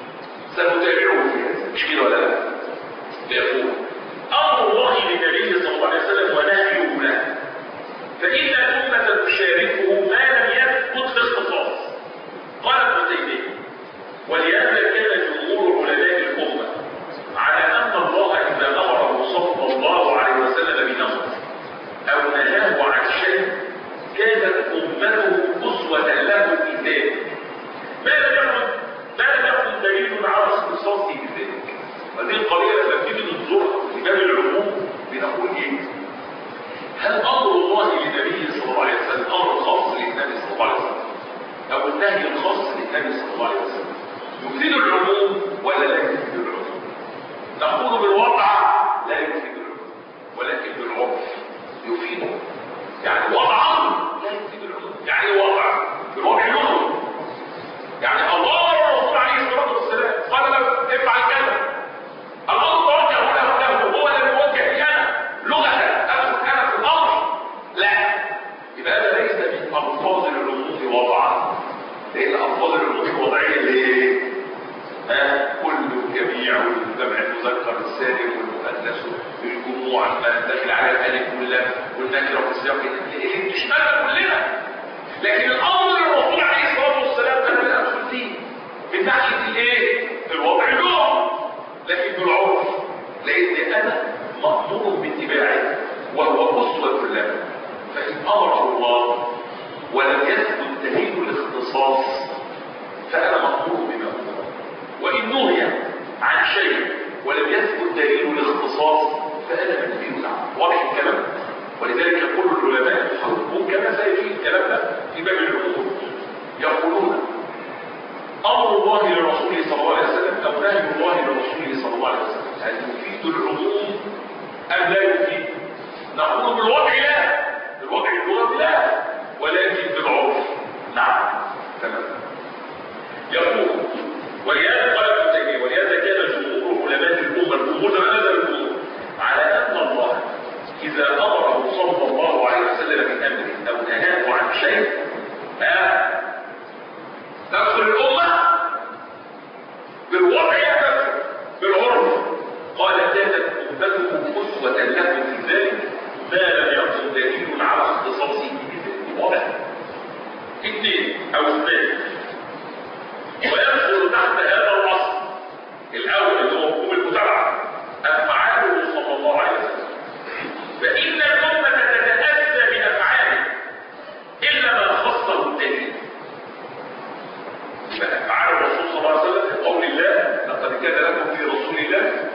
سنتابعه في هذا. مش كده ولا لا؟ يقول امر الله للنبي صلى الله عليه وسلم ونهيه له، فان الامه تشاركه ما لم يثبت في اختصاص. قال ابن تيميه ولهذا كان جمهور علماء الامه على ان الله اذا امره صلى الله عليه وسلم بامر او نهاه عن شيء كانت امته اسوه له في ذلك ما لم يكن ما لم يكن دليل على اختصاصه بذلك. هذه القضيه لما بنيجي ننظرها في باب العموم بنقول ايه؟ هل امر الله للنبي صلى الله عليه وسلم امر خاص للنبي صلى الله عليه وسلم او النهي الخاص للنبي صلى الله عليه وسلم يفيد العموم ولا لا يفيد العموم؟ نقول بالوضع لا يفيد العموم، ولكن بالعرف يفيده. يعني وضعا لا يفيد العموم، يعني وضع بالوضع له. يعني الله والرسول عليه الصلاه والسلام قال له افعل كذا، الامر توجه له له وهو لم يوجه لي انا لغه ادخل انا في الامر. لا، يبقى هذا ليس من الفاظ العموم وضعا، لان الفاظ العموم وضعيه ليه؟ ها كل جميع والجمع المذكر السالم والمؤنث بالجموع ما داخل على الالف والنكره في السياق اللي بتشملنا كلنا. لكن الامر للرسول عليه الصلاه والسلام انا ادخل فيه من ناحيه الايه؟ الوضع له، لكن بالعرف، لان انا مامور باتباعه وهو اسوه لنا. فان امره الله ولم يثبت دليل الاختصاص فانا مامور بما امر، وان نهي عن شيء ولم يثبت دليل الاختصاص فانا منفي عنه. واضح الكلام؟ ولذلك يقول العلماء الحكم كما سيجي الكلام ده في باب الامور، يقولون امر الله لرسوله صلى الله عليه وسلم او نهي الله لرسوله صلى الله عليه وسلم هل يفيد العموم ام لا يفيد؟ نقول بالوضع لا، بالوضع اللغوي لا، ولكن بالعرف نعم. تمام. يقول ولهذا قال ابن تيميه ولهذا كان جمهور علماء الامه الجمهور هذا الجمهور على ان الله اذا امره صلى الله عليه وسلم بامر او نهاه عن شيء ها تدخل الامه بالوضع يدخل بالعرف. قال كانت امته اسوه له في ذلك ما لم يكن دليل على اختصاصه بذلك. واضح؟ اثنين او اثنين ويدخل تحت هذا الاصل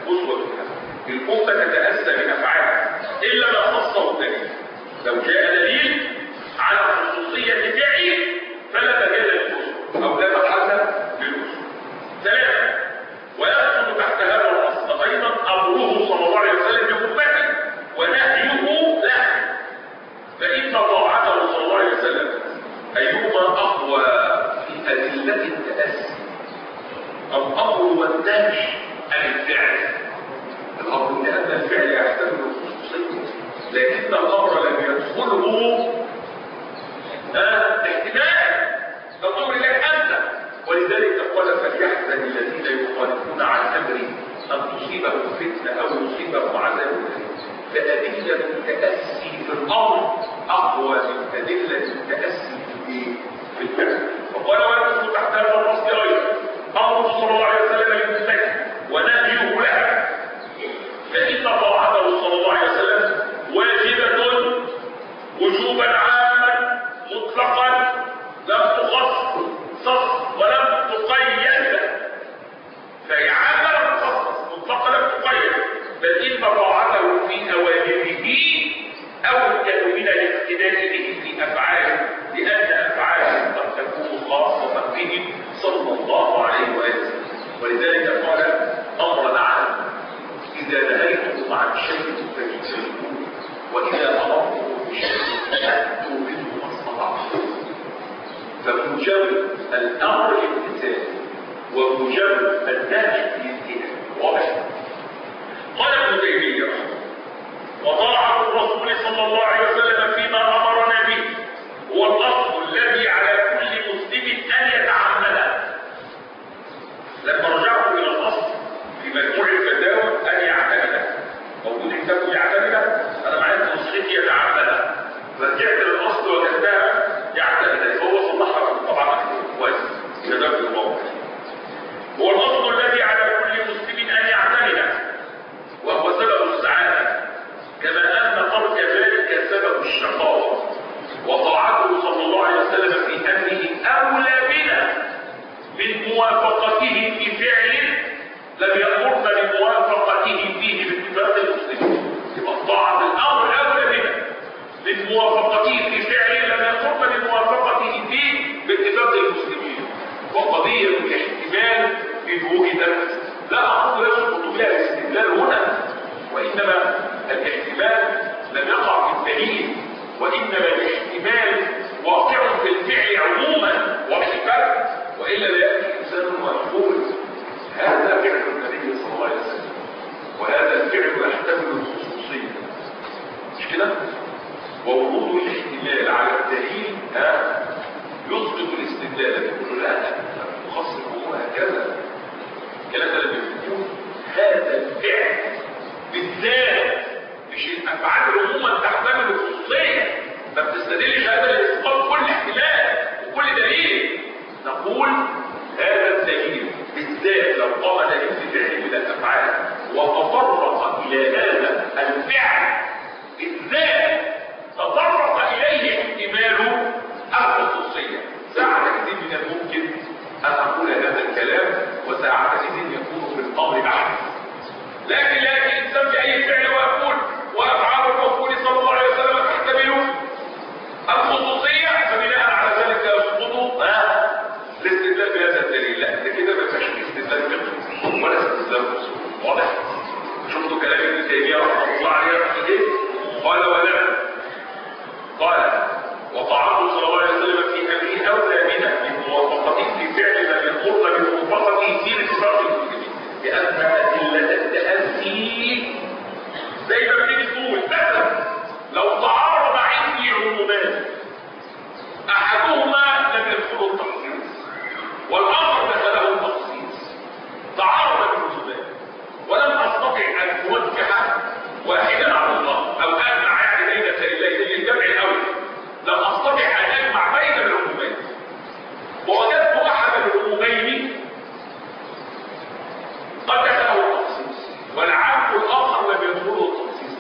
أسوة حسنة. الأمة تتأسى من أفعالها إلا ما خصه الدليل. لو جاء دليل على خصوصية فعل فلا مجال للأسوة أو لا محل للأسوة. ثلاثة، ويدخل تحت هذا الأصل أيضا أمره صلى الله عليه وسلم بأمته ونهيه له. فإن طاعته صلى الله عليه وسلم أيهما أقوى في أدلة التأسي؟ الأمر والنهي عن الفعل. الأمر لأن الفعل يحتمل الخصوصية، لكن الأمر لم يدخله احتمال. الأمر لك أنت، ولذلك قال فليحزن الذين يخالفون عن أمره أن تصيبهم فتنة أو يصيبهم عذاب أليم. فأدلة التأسي في الأمر أقوى من أدلة التأسي في في الفعل. فقال ويدخل تحت هذا النص أيضا أمر صلى الله عليه وسلم للمتقي ونهيه لها. فإن طاعته صلى الله عليه وسلم واجبة وجوبا عاما مطلقا لم تخصص ولم تقيد. فهي عامة لم تخصص، مطلقا لم تقيد. بل إن طاعته في أوامره أوجب من الاقتداء به في أفعاله، لأن أفعاله قد تكون خاصة به صلى الله عليه وسلم. ولذلك قال أمرا عاما إذا نهيتم عن شيء فاجتنبوه وإذا أمرتم بشيء فأتوا منه ما استطعتم. فمجرد الأمر الامتثال ومجرد النهي الانتهاء. واضح؟ قال ابن تيمية وطاعة الرسول صلى الله عليه وسلم فيما أمرنا به هو الأصل الذي على كل مسلم أن يتعمله. لما رجعت إلى الأصل في مجموع الفتاوى أن يعتمده، موجود كتاب يعتمده، أنا معايا نسختي يتعمده، رجعت للأصل وجدتها يعتمده، فهو صلحها طبعا كويس إلى ذلك الموضوع. هو الأصل الذي على كل مسلم أن يعتمده وهو سبب السعادة، كما أن ترك ذلك سبب الشقاوة. وطاعته صلى الله عليه وسلم في أمره أولى بنا من موافقته في فعل لم يأمرنا بموافقته فيه باتفاق المسلمين. يبقى الطاعة الأمر أولى بنا من موافقته في فعل لم يأمرنا بموافقته فيه باتفاق المسلمين. وقضية الاحتمال في وجدت لا أقول يسقط بها الاستدلال هنا، وإنما الاحتمال لم يقع في الدليل، وإنما الاحتمال واقع في الفعل عموما وبالفرق، وإلا لا يأتي إنسان ويقول هذا فعل النبي صلى الله عليه وسلم وهذا الفعل يحتمل الخصوصية، مش كده؟ وورود الاحتمال على الدليل ها يسقط الاستدلال. يقول لا تخصص هكذا الكلام ده اللي بيقول هذا الفعل بالذات مش الافعال عموما تحتمل الخصوصيه، ما بتستدلش هذا لاسقاط كل احتمال وكل دليل. نقول هذا الدليل بالذات لو قام دليل بفعل من الافعال وتطرق الى هذا الفعل بالذات تطرق اليه احتمال الخصوصيه. ساعة كثير من الممكن أن أقول هذا الكلام وساعة كثير يكون في الأمر بعد، لكن لا يأتي إنسان بأي فعل ويقول وأفعال الرسول صلى الله عليه وسلم تحتمل الخصوصية فبناء على ذلك يسقط الاستدلال بهذا الدليل. لا ده كده ما فيش استدلال فقهي ولا استدلال اصولي. واضح؟ شفتوا كلام ابن تيمية رحمه الله عليه ايه؟ قال ولا قال وطاعته صلى الله عليه وسلم في امره اولى بنا من موافقته في فعل ما يامرنا بموافقته في اتفاق المسلمين، لان ادله التاسي زي ما بنيجي تقول مثلا لو تعارض عندي عمومان احدهما لم يدخله التخصيص والاخر دخله التخصيص، تعارض العمومان ولم استطع ان اوجه واحدا على الله او اجمع يعني بين سبيلين للجمع الاول، لم استطع ان اجمع بين العمومين ووجدت احد العمومين قد دخله التخصيص والعام الاخر لم يدخله التخصيص،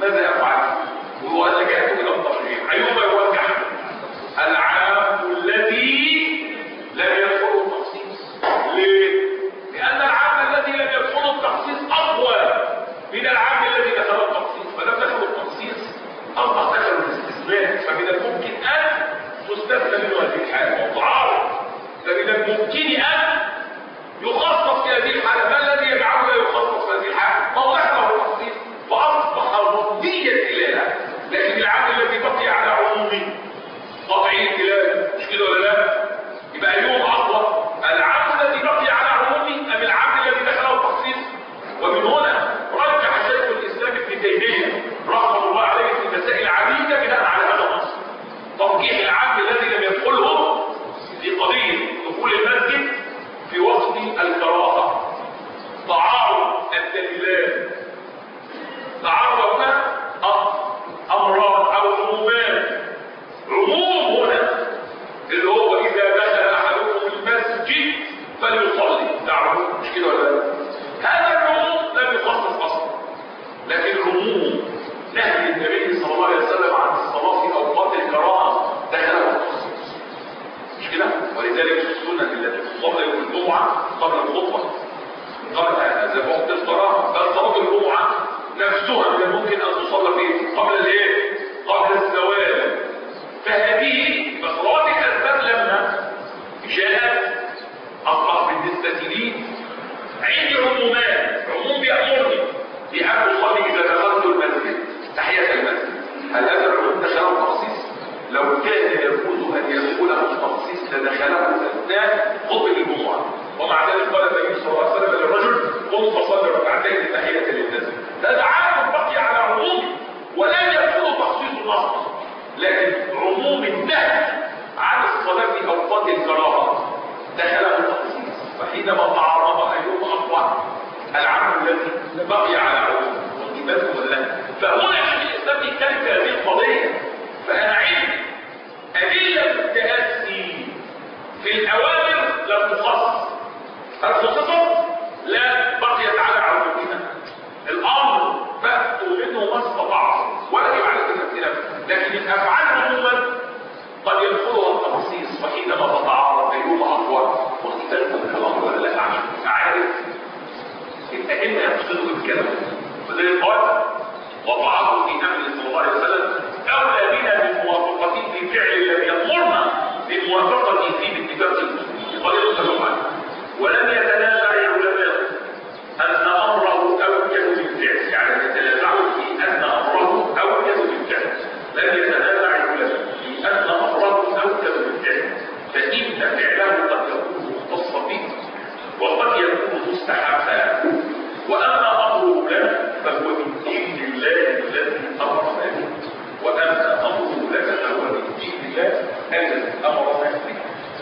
هذا وقت الصلاه، بل صلاه الجمعه نفسها كان ممكن ان تصلى فيه قبل الايه؟ قبل الزوال. فهذه بصلاه الاسباب لما جاءت اصبح بالنسبه لي عندي عمومات، عموم بيامرني بان اصلي اذا دخلت المسجد تحيه المسجد. هل هذا العموم دخله تخصيص؟ لو كان يجوز ان يدخله التخصيص لدخله اثناء خطبه الجمعه، ومع ذلك قال النبي صلى الله عليه وسلم للرجل قم فصلي ركعتين تحيه للناس. هذا عام بقي على عموم ولا يكون تخصيص النص، لكن عموم النهي عن الصلاه في اوقات الكراهه دخله التخصيص. فحينما تعارض ايهما اقوى؟ العام الذي بقي على عموم والإيمان والله. فهنا الشيخ الاسلام يتكلم في هذه القضيه. فانا عندي ادله التاسي في الاوامر لم تخصص، هل خصصت؟ لا، بقيت على عمومها. الامر فاتوا منه ما استطعتم ولا يجب عليكم الامتنان، لكن الافعال عموما قد يدخلها التخصيص. فحينما تتعارض ايهما اقوى واختلفوا من الامر ولا لا عشان عارف الائمه يقصدوا الكلام. وزي قال وطاعته في امر صلى الله عليه وسلم اولى بنا من موافقته في فعل الذي يامرنا بموافقته فيه باتفاق المسلمين. قال يسالوا عنه ولم يتنازع العلماء ان امره اوجه بالفعل، يعني يتنازعوا في ان امره اوجه بالفعل. لم يتنازع العلماء في ان امره اوجه بالفعل، فان فعله قد يكون مختصا به وقد يكون مستحبا، واما امره لنا فهو من دين الله الذي امرنا به، واما امره لنا فهو من دين الله الذي امرنا به.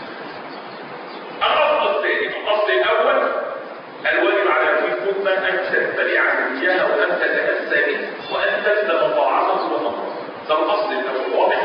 الأصل الثاني، الأصل الأول الواجب على كل أمة أن تتبع نبيها وأن تتأسى به وأن تلزم طاعته وأمره. ده الأصل الأول واضح.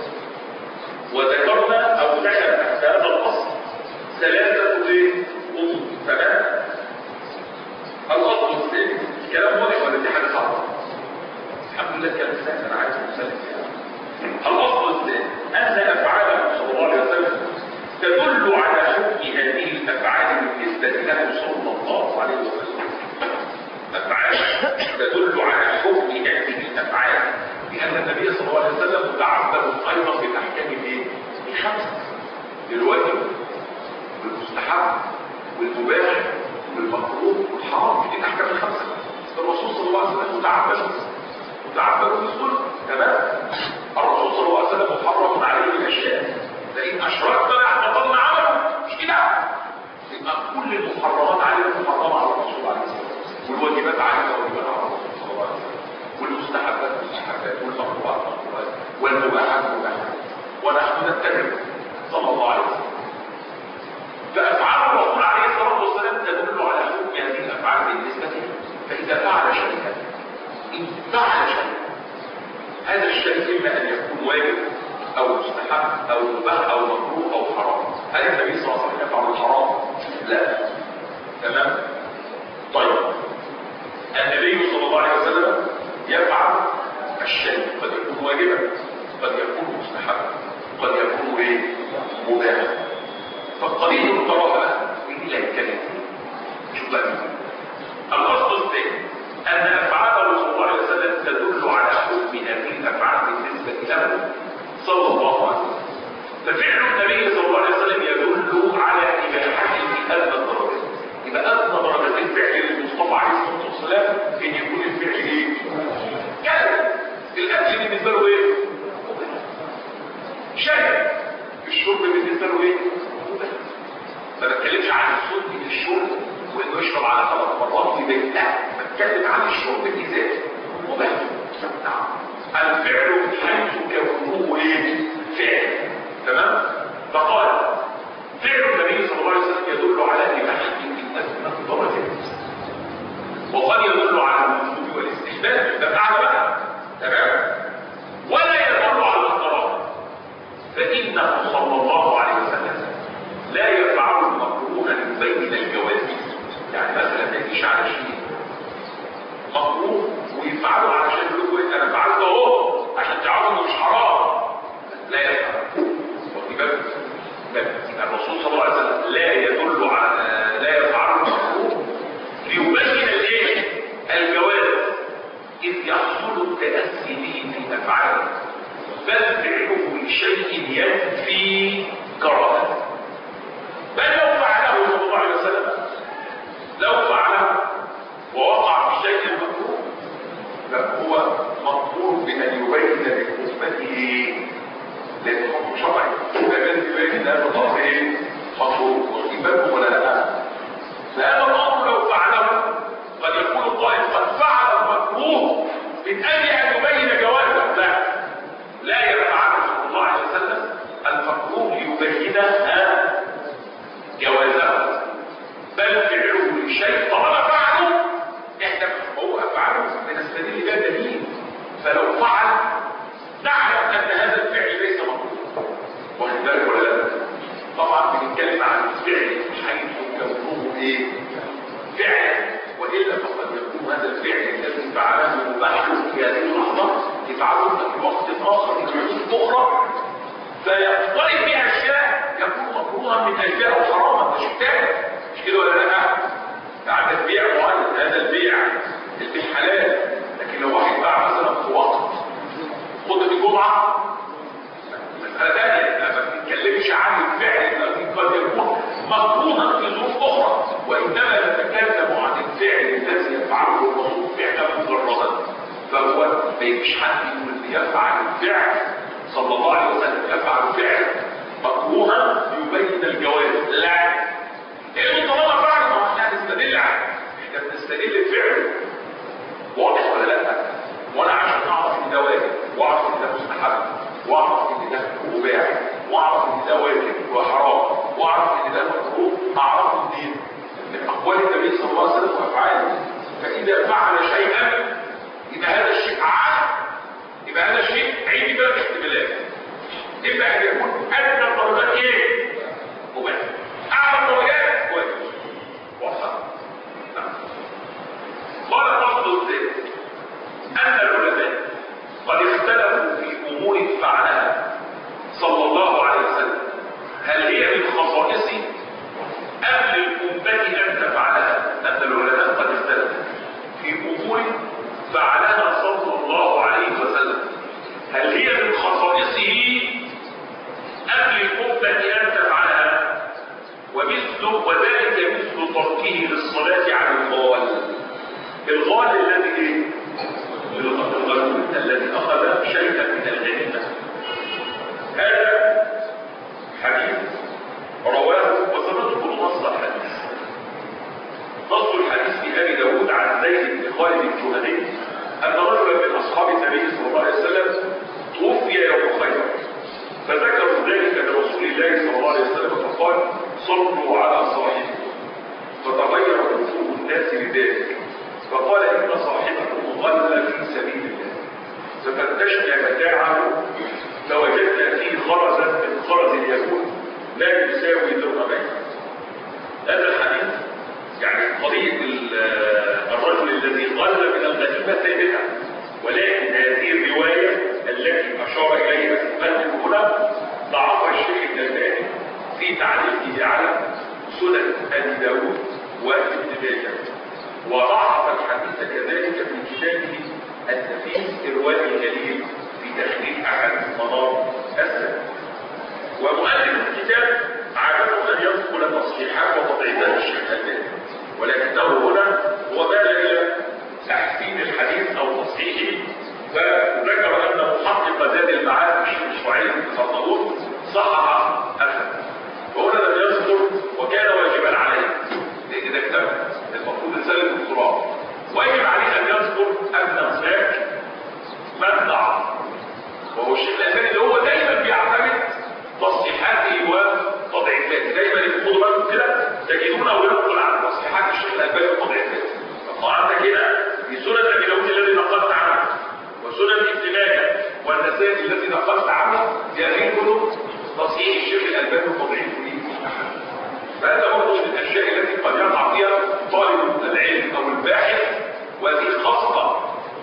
وذكرنا أو ذكر تحت هذا الأصل ثلاثة أمور. تمام؟ الأصل الثاني كلام واضح ولا دي حاجة صعبة؟ الحمد لله كلام سهل، أنا عايز أسلم فيها. الأصل الثاني أن أفعاله صلى الله عليه وسلم تدل على حكم هذه الافعال بالنسبه له صلى الله عليه وسلم. افعال تدل على حكم هذه الافعال، لان النبي صلى الله عليه وسلم تعبد ايضا بالاحكام الايه؟ الخمسه، بالواجب والمستحب والمباح والمكروه والحرام. دي الاحكام الخمسه. الرسول صلى الله عليه وسلم متعبد متعبد بالسنه. تمام؟ الرسول صلى الله عليه وسلم محرم عليه الاشياء، لئن اشركت لاحبطن عمله. مش كده؟ يبقى كل المحرمات عليه محرمه على الرسول عليه الصلاه والسلام، والواجبات عليه واجبات على الرسول صلى الله عليه وسلم، والمستحبات مستحبات، والمكروهات مكروهات، والمباحات مباحات، ونحن نتبع صلى الله عليه وسلم. فافعال الرسول عليه الصلاه والسلام تدل على حكم هذه الافعال بالنسبه له. فاذا فعل شيئا ان فعل شيئا هذا الشيء اما ان يكون واجب او مستحب او مباح او مكروه او حرام. هل النبي صلى الله عليه وسلم يفعل الحرام؟ لا. تمام؟ طيب النبي صلى الله عليه وسلم يفعل الشيء قد يكون واجبا، قد يكون مستحبا، قد يكون ايه؟ مباحا. فالقضيه الكراهه الى الكلمه. شوف بقى الاصل الثاني ان افعاله صلى الله عليه وسلم تدل على حكم هذه الافعال بالنسبه له صلى الله عليه وسلم. ففعل النبي صلى الله عليه وسلم يدل على اباحته في ادنى الدرجات. يبقى ادنى درجات الفعل للمصطفى عليه الصلاه والسلام ان يكون الفعل ايه؟ كان الاكل بالنسبه له ايه؟ شيء. الشرب بالنسبه له ايه؟ ما بتكلمش عن السنه الشرب وانه يشرب على ثلاث مرات في بيت، لا، بتكلم عن الشرب بذاته مباح. نعم. الفعل حيث كونه ايه؟ فعل. تمام؟ فقال فعل النبي صلى الله عليه وسلم يدل على اباحته في ادنى الدرجات، وقد يدل على الوجوب والاستحباب. ده تعالى بقى. تمام؟ ولا يدل على الكراهه، فانه صلى الله عليه وسلم لا يفعل المكروه بين الجواز. يعني مثلا ما يجيش على شيء مكروه ويفعله علشان يقول لكم انا فعلته اهو عشان تعرفوا انه مش حرام. لا يفعل. واخد بالك؟ الرسول صلى الله عليه وسلم لا يدل على لا يفعل المكروه ليبين يفعله، بل فعله لشيء ينفي كراهته. بل لو فعله صلى الله عليه وسلم، لو فعله ووقع في شيء مكروه فهو مأمور بأن يبين لأمته، لأن حكم شرعي فبين يبين هذا الأمر ايه؟ مكروه، واخدين بالكم ولا لا؟ فهذا الأمر لو فعله قد يكون القائل قد فعل المكروه من أجل أن يبين جوازه، لا لا يفعل صلى الله عليه وسلم المكروه ليبين جوازه، بل فعله لشيء طالما فعله احنا هو افعله بنستدل بها دليل، فلو فعل نعلم ان هذا الفعل ليس مكروه، واخد بالك ولا لا؟ طبعا بنتكلم عن الفعل مش هيكون كونه ايه؟ فعلا، والا فقد يكون هذا الفعل الذي فعله مباح في هذه اللحظه يفعله في وقت اخر في حدود اخرى فيضطرب بها اشياء يكون مكروها من اشياء وحراما، مش تاني مش كده ولا لا؟ بعد البيع معين هذا البيع البيع حلال، لكن لو واحد باع مثلا في وقت خطبه الجمعه مساله ثانيه، ما بنتكلمش عن الفعل الذي قد يكون مكروها في ظروف اخرى، وانما نتكلم عن الفعل الذي يفعله الرسول فعلا مجردا، فهو ما يجيش حد يقول يفعل الفعل صلى الله عليه وسلم يفعل فعل مكروها يبين الجواز، لا، لانه طالما فعل ما احنا هنستدل عليه، احنا بنستدل بفعله، واضح ولا لا؟ وانا عشان اعرف ان ده واجب واعرف ان ده مستحب واعرف ان ده مباح واعرف ان ده واجب وحرام واعرف ان ده مكروه، اعرف منين؟ من اقوال النبي صلى الله عليه وسلم وافعاله، فاذا فعل شيئا يبقى هذا الشيء عام، يبقى هذا الشيء عيد بقى الاحتمالات، اما ان يكون ادنى الدرجات ايه؟ مباح، اعلى الدرجات واجب، واضح؟ نعم. قال فصل الثالث ان العلماء قد اختلفوا في امور فعلها صلى الله عليه وسلم، هل هي من خصائصه ام للامه ان تفعلها؟ ان العلماء قد اختلفوا في امور فعلها صلى الله عليه وسلم، هل هي من خصائصه ام للامه ان تفعلها؟ ومثل وذلك مثل تركه للصلاه على الغال، الغال الذي الغلول الذي اخذ شيئا من الغنيمه، هذا حديث رواه وسنذكر نص الحديث. نص الحديث في ابي داود عن زيد بن خالد الجهني ان رجلا من اصحاب النبي صلى الله عليه وسلم توفي يوم خيبر، فذكروا ذلك لرسول الله صلى الله عليه وسلم فقال صلوا على صاحبكم، فتغير وجوه الناس لذلك، فقال ان صاحبكم غل في سبيل الله، ففتشنا متاعه فوجدنا فيه خرزا من خرز اليهود لا يساوي درهمين. هذا الحديث يعني قضيه الرجل الذي غل من الغنيمه ثابته، ولكن هذه الروايه التي اشار اليها المؤلف هنا ضعفها الشيخ الألباني في تعليقه على سنن ابي داود وابن ماجه، وضعف الحديث كذلك في كتابه النفيس إرواء الجليل في تخريج احد منار السنه. ومؤلف الكتاب عادته ان ينقل تصحيحات وتضعيفات الشيخ الألباني، ولكنه هنا هو مال الى تحسين الحديث او تصحيحه، فذكر ان محقق زاد المعاد الشيخ اسماعيل بن صدوق صحح الحديث، وهنا لم يذكر وكان واجبا عليه لان ده كتاب المفروض يسلم الدكتوراه، واجب عليه ان يذكر ان هناك من ضعف، وهو الشيخ الألباني اللي هو دايما بيعتمد تصحيحاته وتضعيفاته، دايما يقولوا بالكم كده تجدونه وينقل عن تصحيحات الشيخ الألباني وتضعيفاته. فقرأت كده في سنن ابي داود الذي نقلت عنه وسنن ابن ماجه والنسائي الذي نقلت عنه يذكر تصحيح الشيخ الألباني وتضعيفه. فهذا برضه من الاشياء التي قد يقع فيها طالب العلم او الباحث، وهذه خاصه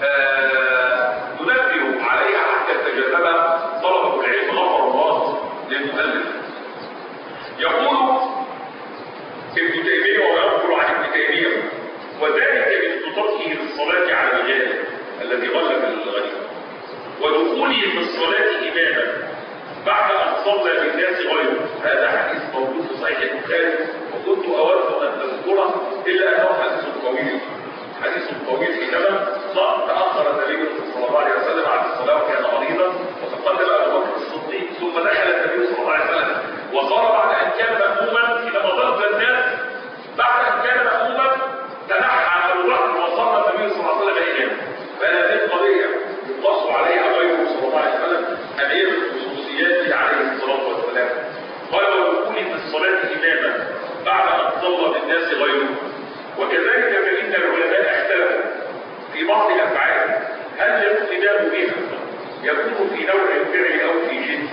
ننبه عليها حتى يتجنبها طلبه العلم غفر الله للمؤلف. يقول ابن تيميه ويذكر عن ابن تيميه وذلك مثل تركه للصلاه على الرجال الذي غل في الغنيمه، ودخول ودخوله في الصلاة إماما بعد أن صلى بالناس غيره. هذا حديث موجود في صحيح البخاري وكنت أود أن أذكره إلا أنه حديث طويل حديث طويل حينما تأخر النبي صلى الله عليه وسلم عن الصلاة وكان مريضا وتقدم أبو بكر الصديق ثم دخل النبي صلى الله عليه وسلم وصار بعد أن كان مأموما حينما ضرب الناس بعد أن كان مأموما تنحى أبو بكر وصلى النبي صلى الله عليه وسلم إماما. فهذه القضية يقص عليها غيره صلى الله عليه وسلم أمير خصوصياته عليه الصلاة والسلام. قال ودخوله في الصلاة إماما بعد أن صلى بالناس غيره. وكذلك فإن العلماء اختلفوا في بعض الأفعال هل الاقتداء بها يكون في نوع الفعل أو في جنس،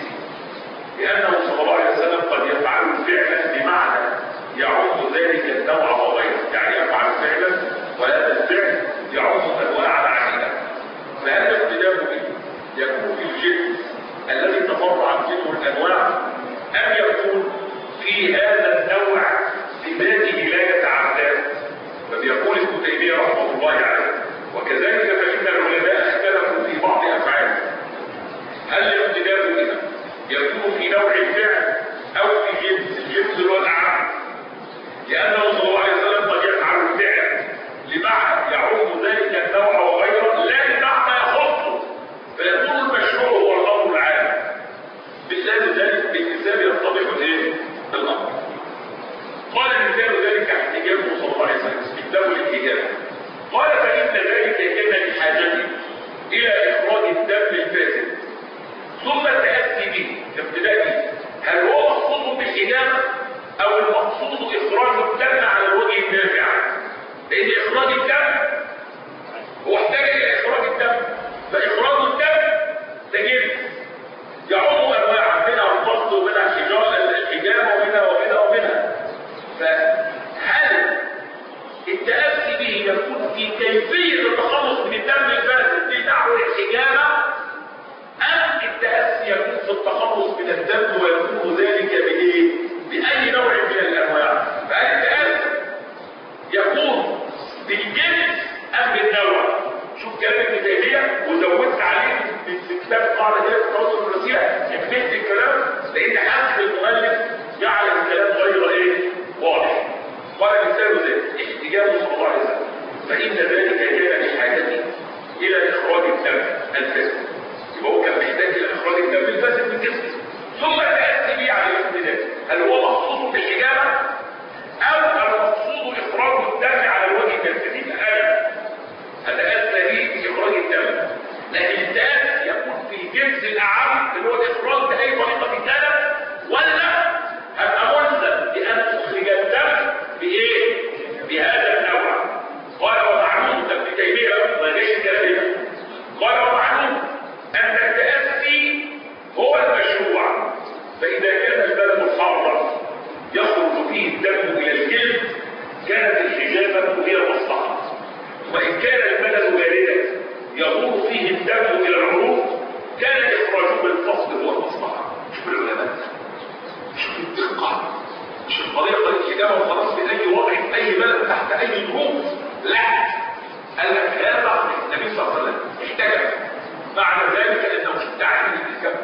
لأنه صلى الله عليه وسلم قد يفعل فعلا بمعنى يعم ذلك النوع وغيره، يعني يفعل فعلا وهذا الفعل يعم أنواعا عديدة. فهل الاقتداء به يكون في الجنس الذي تفرعت منه الأنواع أم يكون في هذا النوع بذاته لا يتعدى؟ فبيقول ابن تيمية رحمه الله عليه وكذلك فإن العلماء اختلفوا في بعض أفعاله هل الاقتداء بها يكون في نوع الفعل أو في جنس الجنس اللي هو الأعم، لأنه صلى الله عليه وسلم قد يفعل الفعل لمعنى يعم ذلك النوع وغيره لا لمعنى يخصه فيكون المشروع هو الأمر العام. مثال ذلك بالمثال يتضح الايه؟ الأمر. قال مثال ذلك احتجابه صلى الله عليه وسلم استخدام الاحتجاب. قال فإن ذلك كان لحاجته إلى إخراج الدم الفاسد ثم التأتي به ابتدائي. هل هو مقصود بالحجامة أو المقصود إخراج الدم على الوجه النافع؟ لأن إخراج الدم هو احتاج إلى إخراج الدم، فإخراج الدم تجد يعم أنواع منها الضغط ومنها الحجامة ومنها ومنها ومنها. فهل التأسي به يكون في كيفية التخلص من الدم الفاسد بنحو الحجامة أم التأسي يكون في التخلص من الدم ويكون ذلك بإيه؟ بأي نوع من الأنواع؟ فهل التأسي يكون بالجنس أم بالنوع؟ شوف كلام ابن تيمية وزودت عليه في كتاب قاعدة كده في التواصل الوسيلة يكتب الكلام لأن حاسس المؤلف جعل الكلام غير إيه؟ واضح. قال مثال ذلك احتجابه صلى الله عليه وسلم فإن ذلك كان لحاجته إلى إخراج الدم الفاسد. يبقى هو كان محتاج إلى إخراج الدم الفاسد من جسمه ثم تأتي به على الاقتداء. هل هو مقصود بالحجامة أو المقصود إخراج الدم على الوجه الفاسد؟ الآن أتأتى به بإخراج الدم، لكن التأتي يكون في الجنس الأعم اللي هو الإخراج بأي طريقة كانت، ولا هبقى ملزم بأن أخرج الدم بإيه؟ بهذا النوع. قال ومعلوم ابن تيمية وليس كلامه قال ومعلوم أن التأسي هو المشروع، فإذا كان الدم الحاضر يخرج فيه الدم إلى الجلد كانت الحجامة هي المصلحة، وإن كان البلد باردا يغور فيه الدم إلى العروق كان إخراجه بالفصل هو المصلحة. شوف العلماء، شوف الدقة، مش القضية قضية الحجامة وخلاص بأي وضع في أي بلد تحت أي ظروف، لا. قال لك هذا النبي صلى الله عليه وسلم احتجب معنى ذلك أنه استعجل بالكم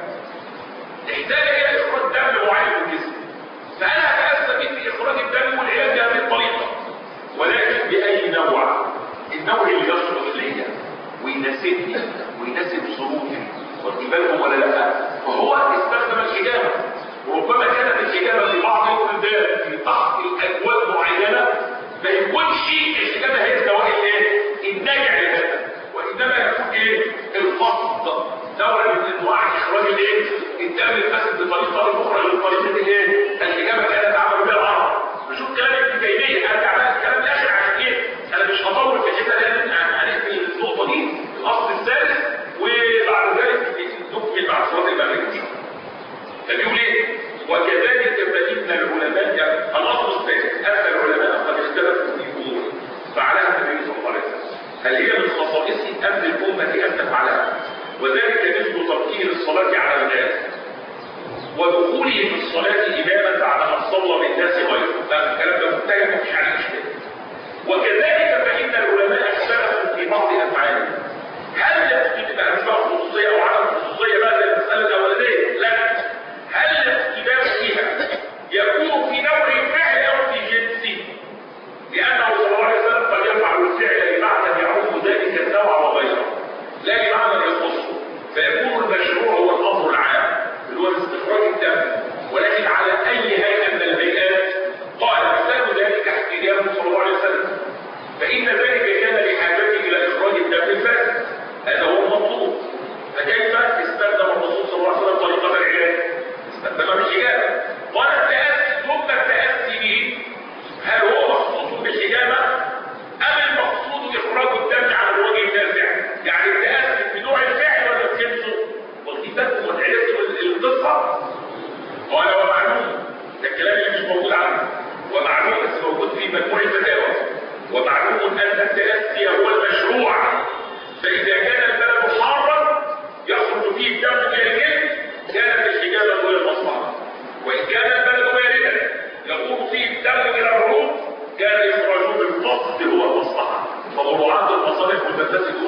احتاج إلى إخراج دم معين من الجسم، فأنا أتأسى به في إخراج الدم والعلاج بهذه الطريقة، ولكن بأي نوع؟ النوع اللي يصلح ليا ويناسبني ويناسب ظروفي واخد بالكم ولا لا؟ فهو استخدم الحجامة، وربما كانت الحجامة في بعض البلدان في بعض الأجواء معينة ما يكونش الحجامة هي الدواء الايه؟ الناجع لهذا، وإنما يكون ايه؟ القصد، نوع من انواع إخراج الايه؟ الدم الفاسد بطريقة أخرى للطريقة الايه؟ الحجامة كانت عملوا بها العرب. بشوف كلام ابن تيمية أنا تعمل الكلام الآخر عشان ايه؟ أنا مش هطول في الحتة لأن هنقفل النقطة دي الأصل الثالث وبعد ذلك نكمل مع صلاة المغرب. فبيقول ايه؟ وكذلك فإن العلماء يعني الأصل الثالث أن العلماء قد اختلفوا في أمور فعلها النبي صلى الله عليه وسلم هل هي من خصائص أم للأمة أن تفعلها؟ وذلك مثل تركيه الصلاة على الناس ودخوله في الصلاة إماما بعد أن صلى بالناس غيره. فالكلام ده متهم مش عليه اشكال. وكذلك فإن العلماء اختلفوا في بعض أفعاله هل يقصد بأسباب خصوصية أو عدم خصوصية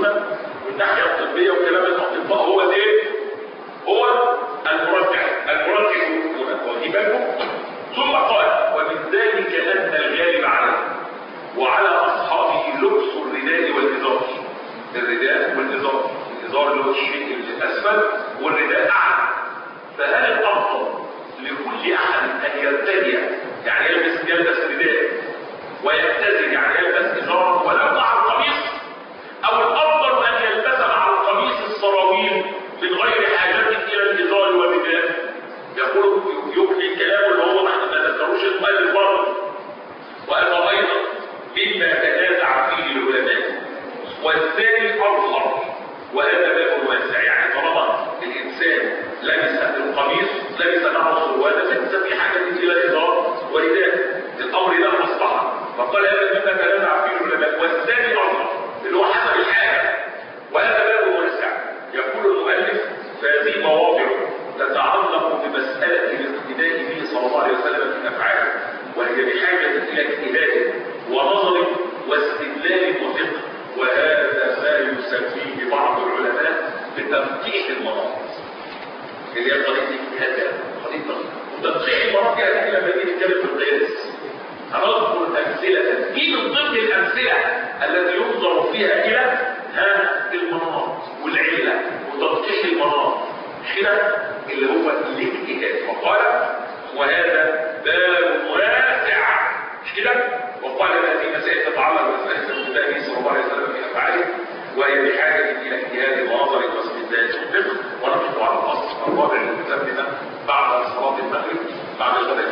والسنه والناحيه الطبيه وكلام الاطباء هو الايه؟ هو المرجح المرجح هنا واخدين بالكم؟ ثم قال ومن ذلك ان الغالب عليه وعلى اصحابه لبس الرداء والازار. الرداء والازار، الازار اللي هو الشيء الاسفل والرداء اعلى. فهل الافضل لكل احد ان يرتدي يعني يلبس يلبس رداء ويتزن يعني يلبس ازارا ولو مع القميص، او الافضل ان يلبس مع القميص السراويل من غير حاجه الى الازار والرداء؟ يقول يكفي كلامه اللي هو ما ذكروش المؤلف برضه. وهذا ايضا مما تنازع فيه العلماء. والثاني اظهر وهذا باب واسع، يعني طالما الانسان لبس القميص لبس معه سروال ليس في حاجه الى ازار ورداء، الامر له مصلحه. فقال هذا مما تنازع فيه العلماء. والثاني اظهر اللي هو حسب الحاجه وهذا باب واسع. يقول المؤلف فهذه مواضع تتعلق بمساله الاقتداء به صلى الله عليه وسلم في افعاله، وهي بحاجه الى اجتهاد ونظر واستدلال وفقه، وهذا ما يسميه بعض العلماء بتنقيح المناط. اللي هي قضيه الاجتهاد، قضيه تنقيح المناط. يعني لما نيجي نتكلم في القياس هنذكر امثله دي من ضمن الامثله التي ينظر فيها الى ها المناط والعله وتنقيح المناط كده اللي هو الاجتهاد. وقال وهذا باب واسع مش كده؟ وقال هذه مسائل تتعلق بمسائل النبي صلى الله عليه وسلم في افعاله، وهي بحاجه الى اجتهاد ونظر واستدلال وفقه. ونقف على الاصل الرابع لكتابنا بعد صلاه المغرب بعد غدا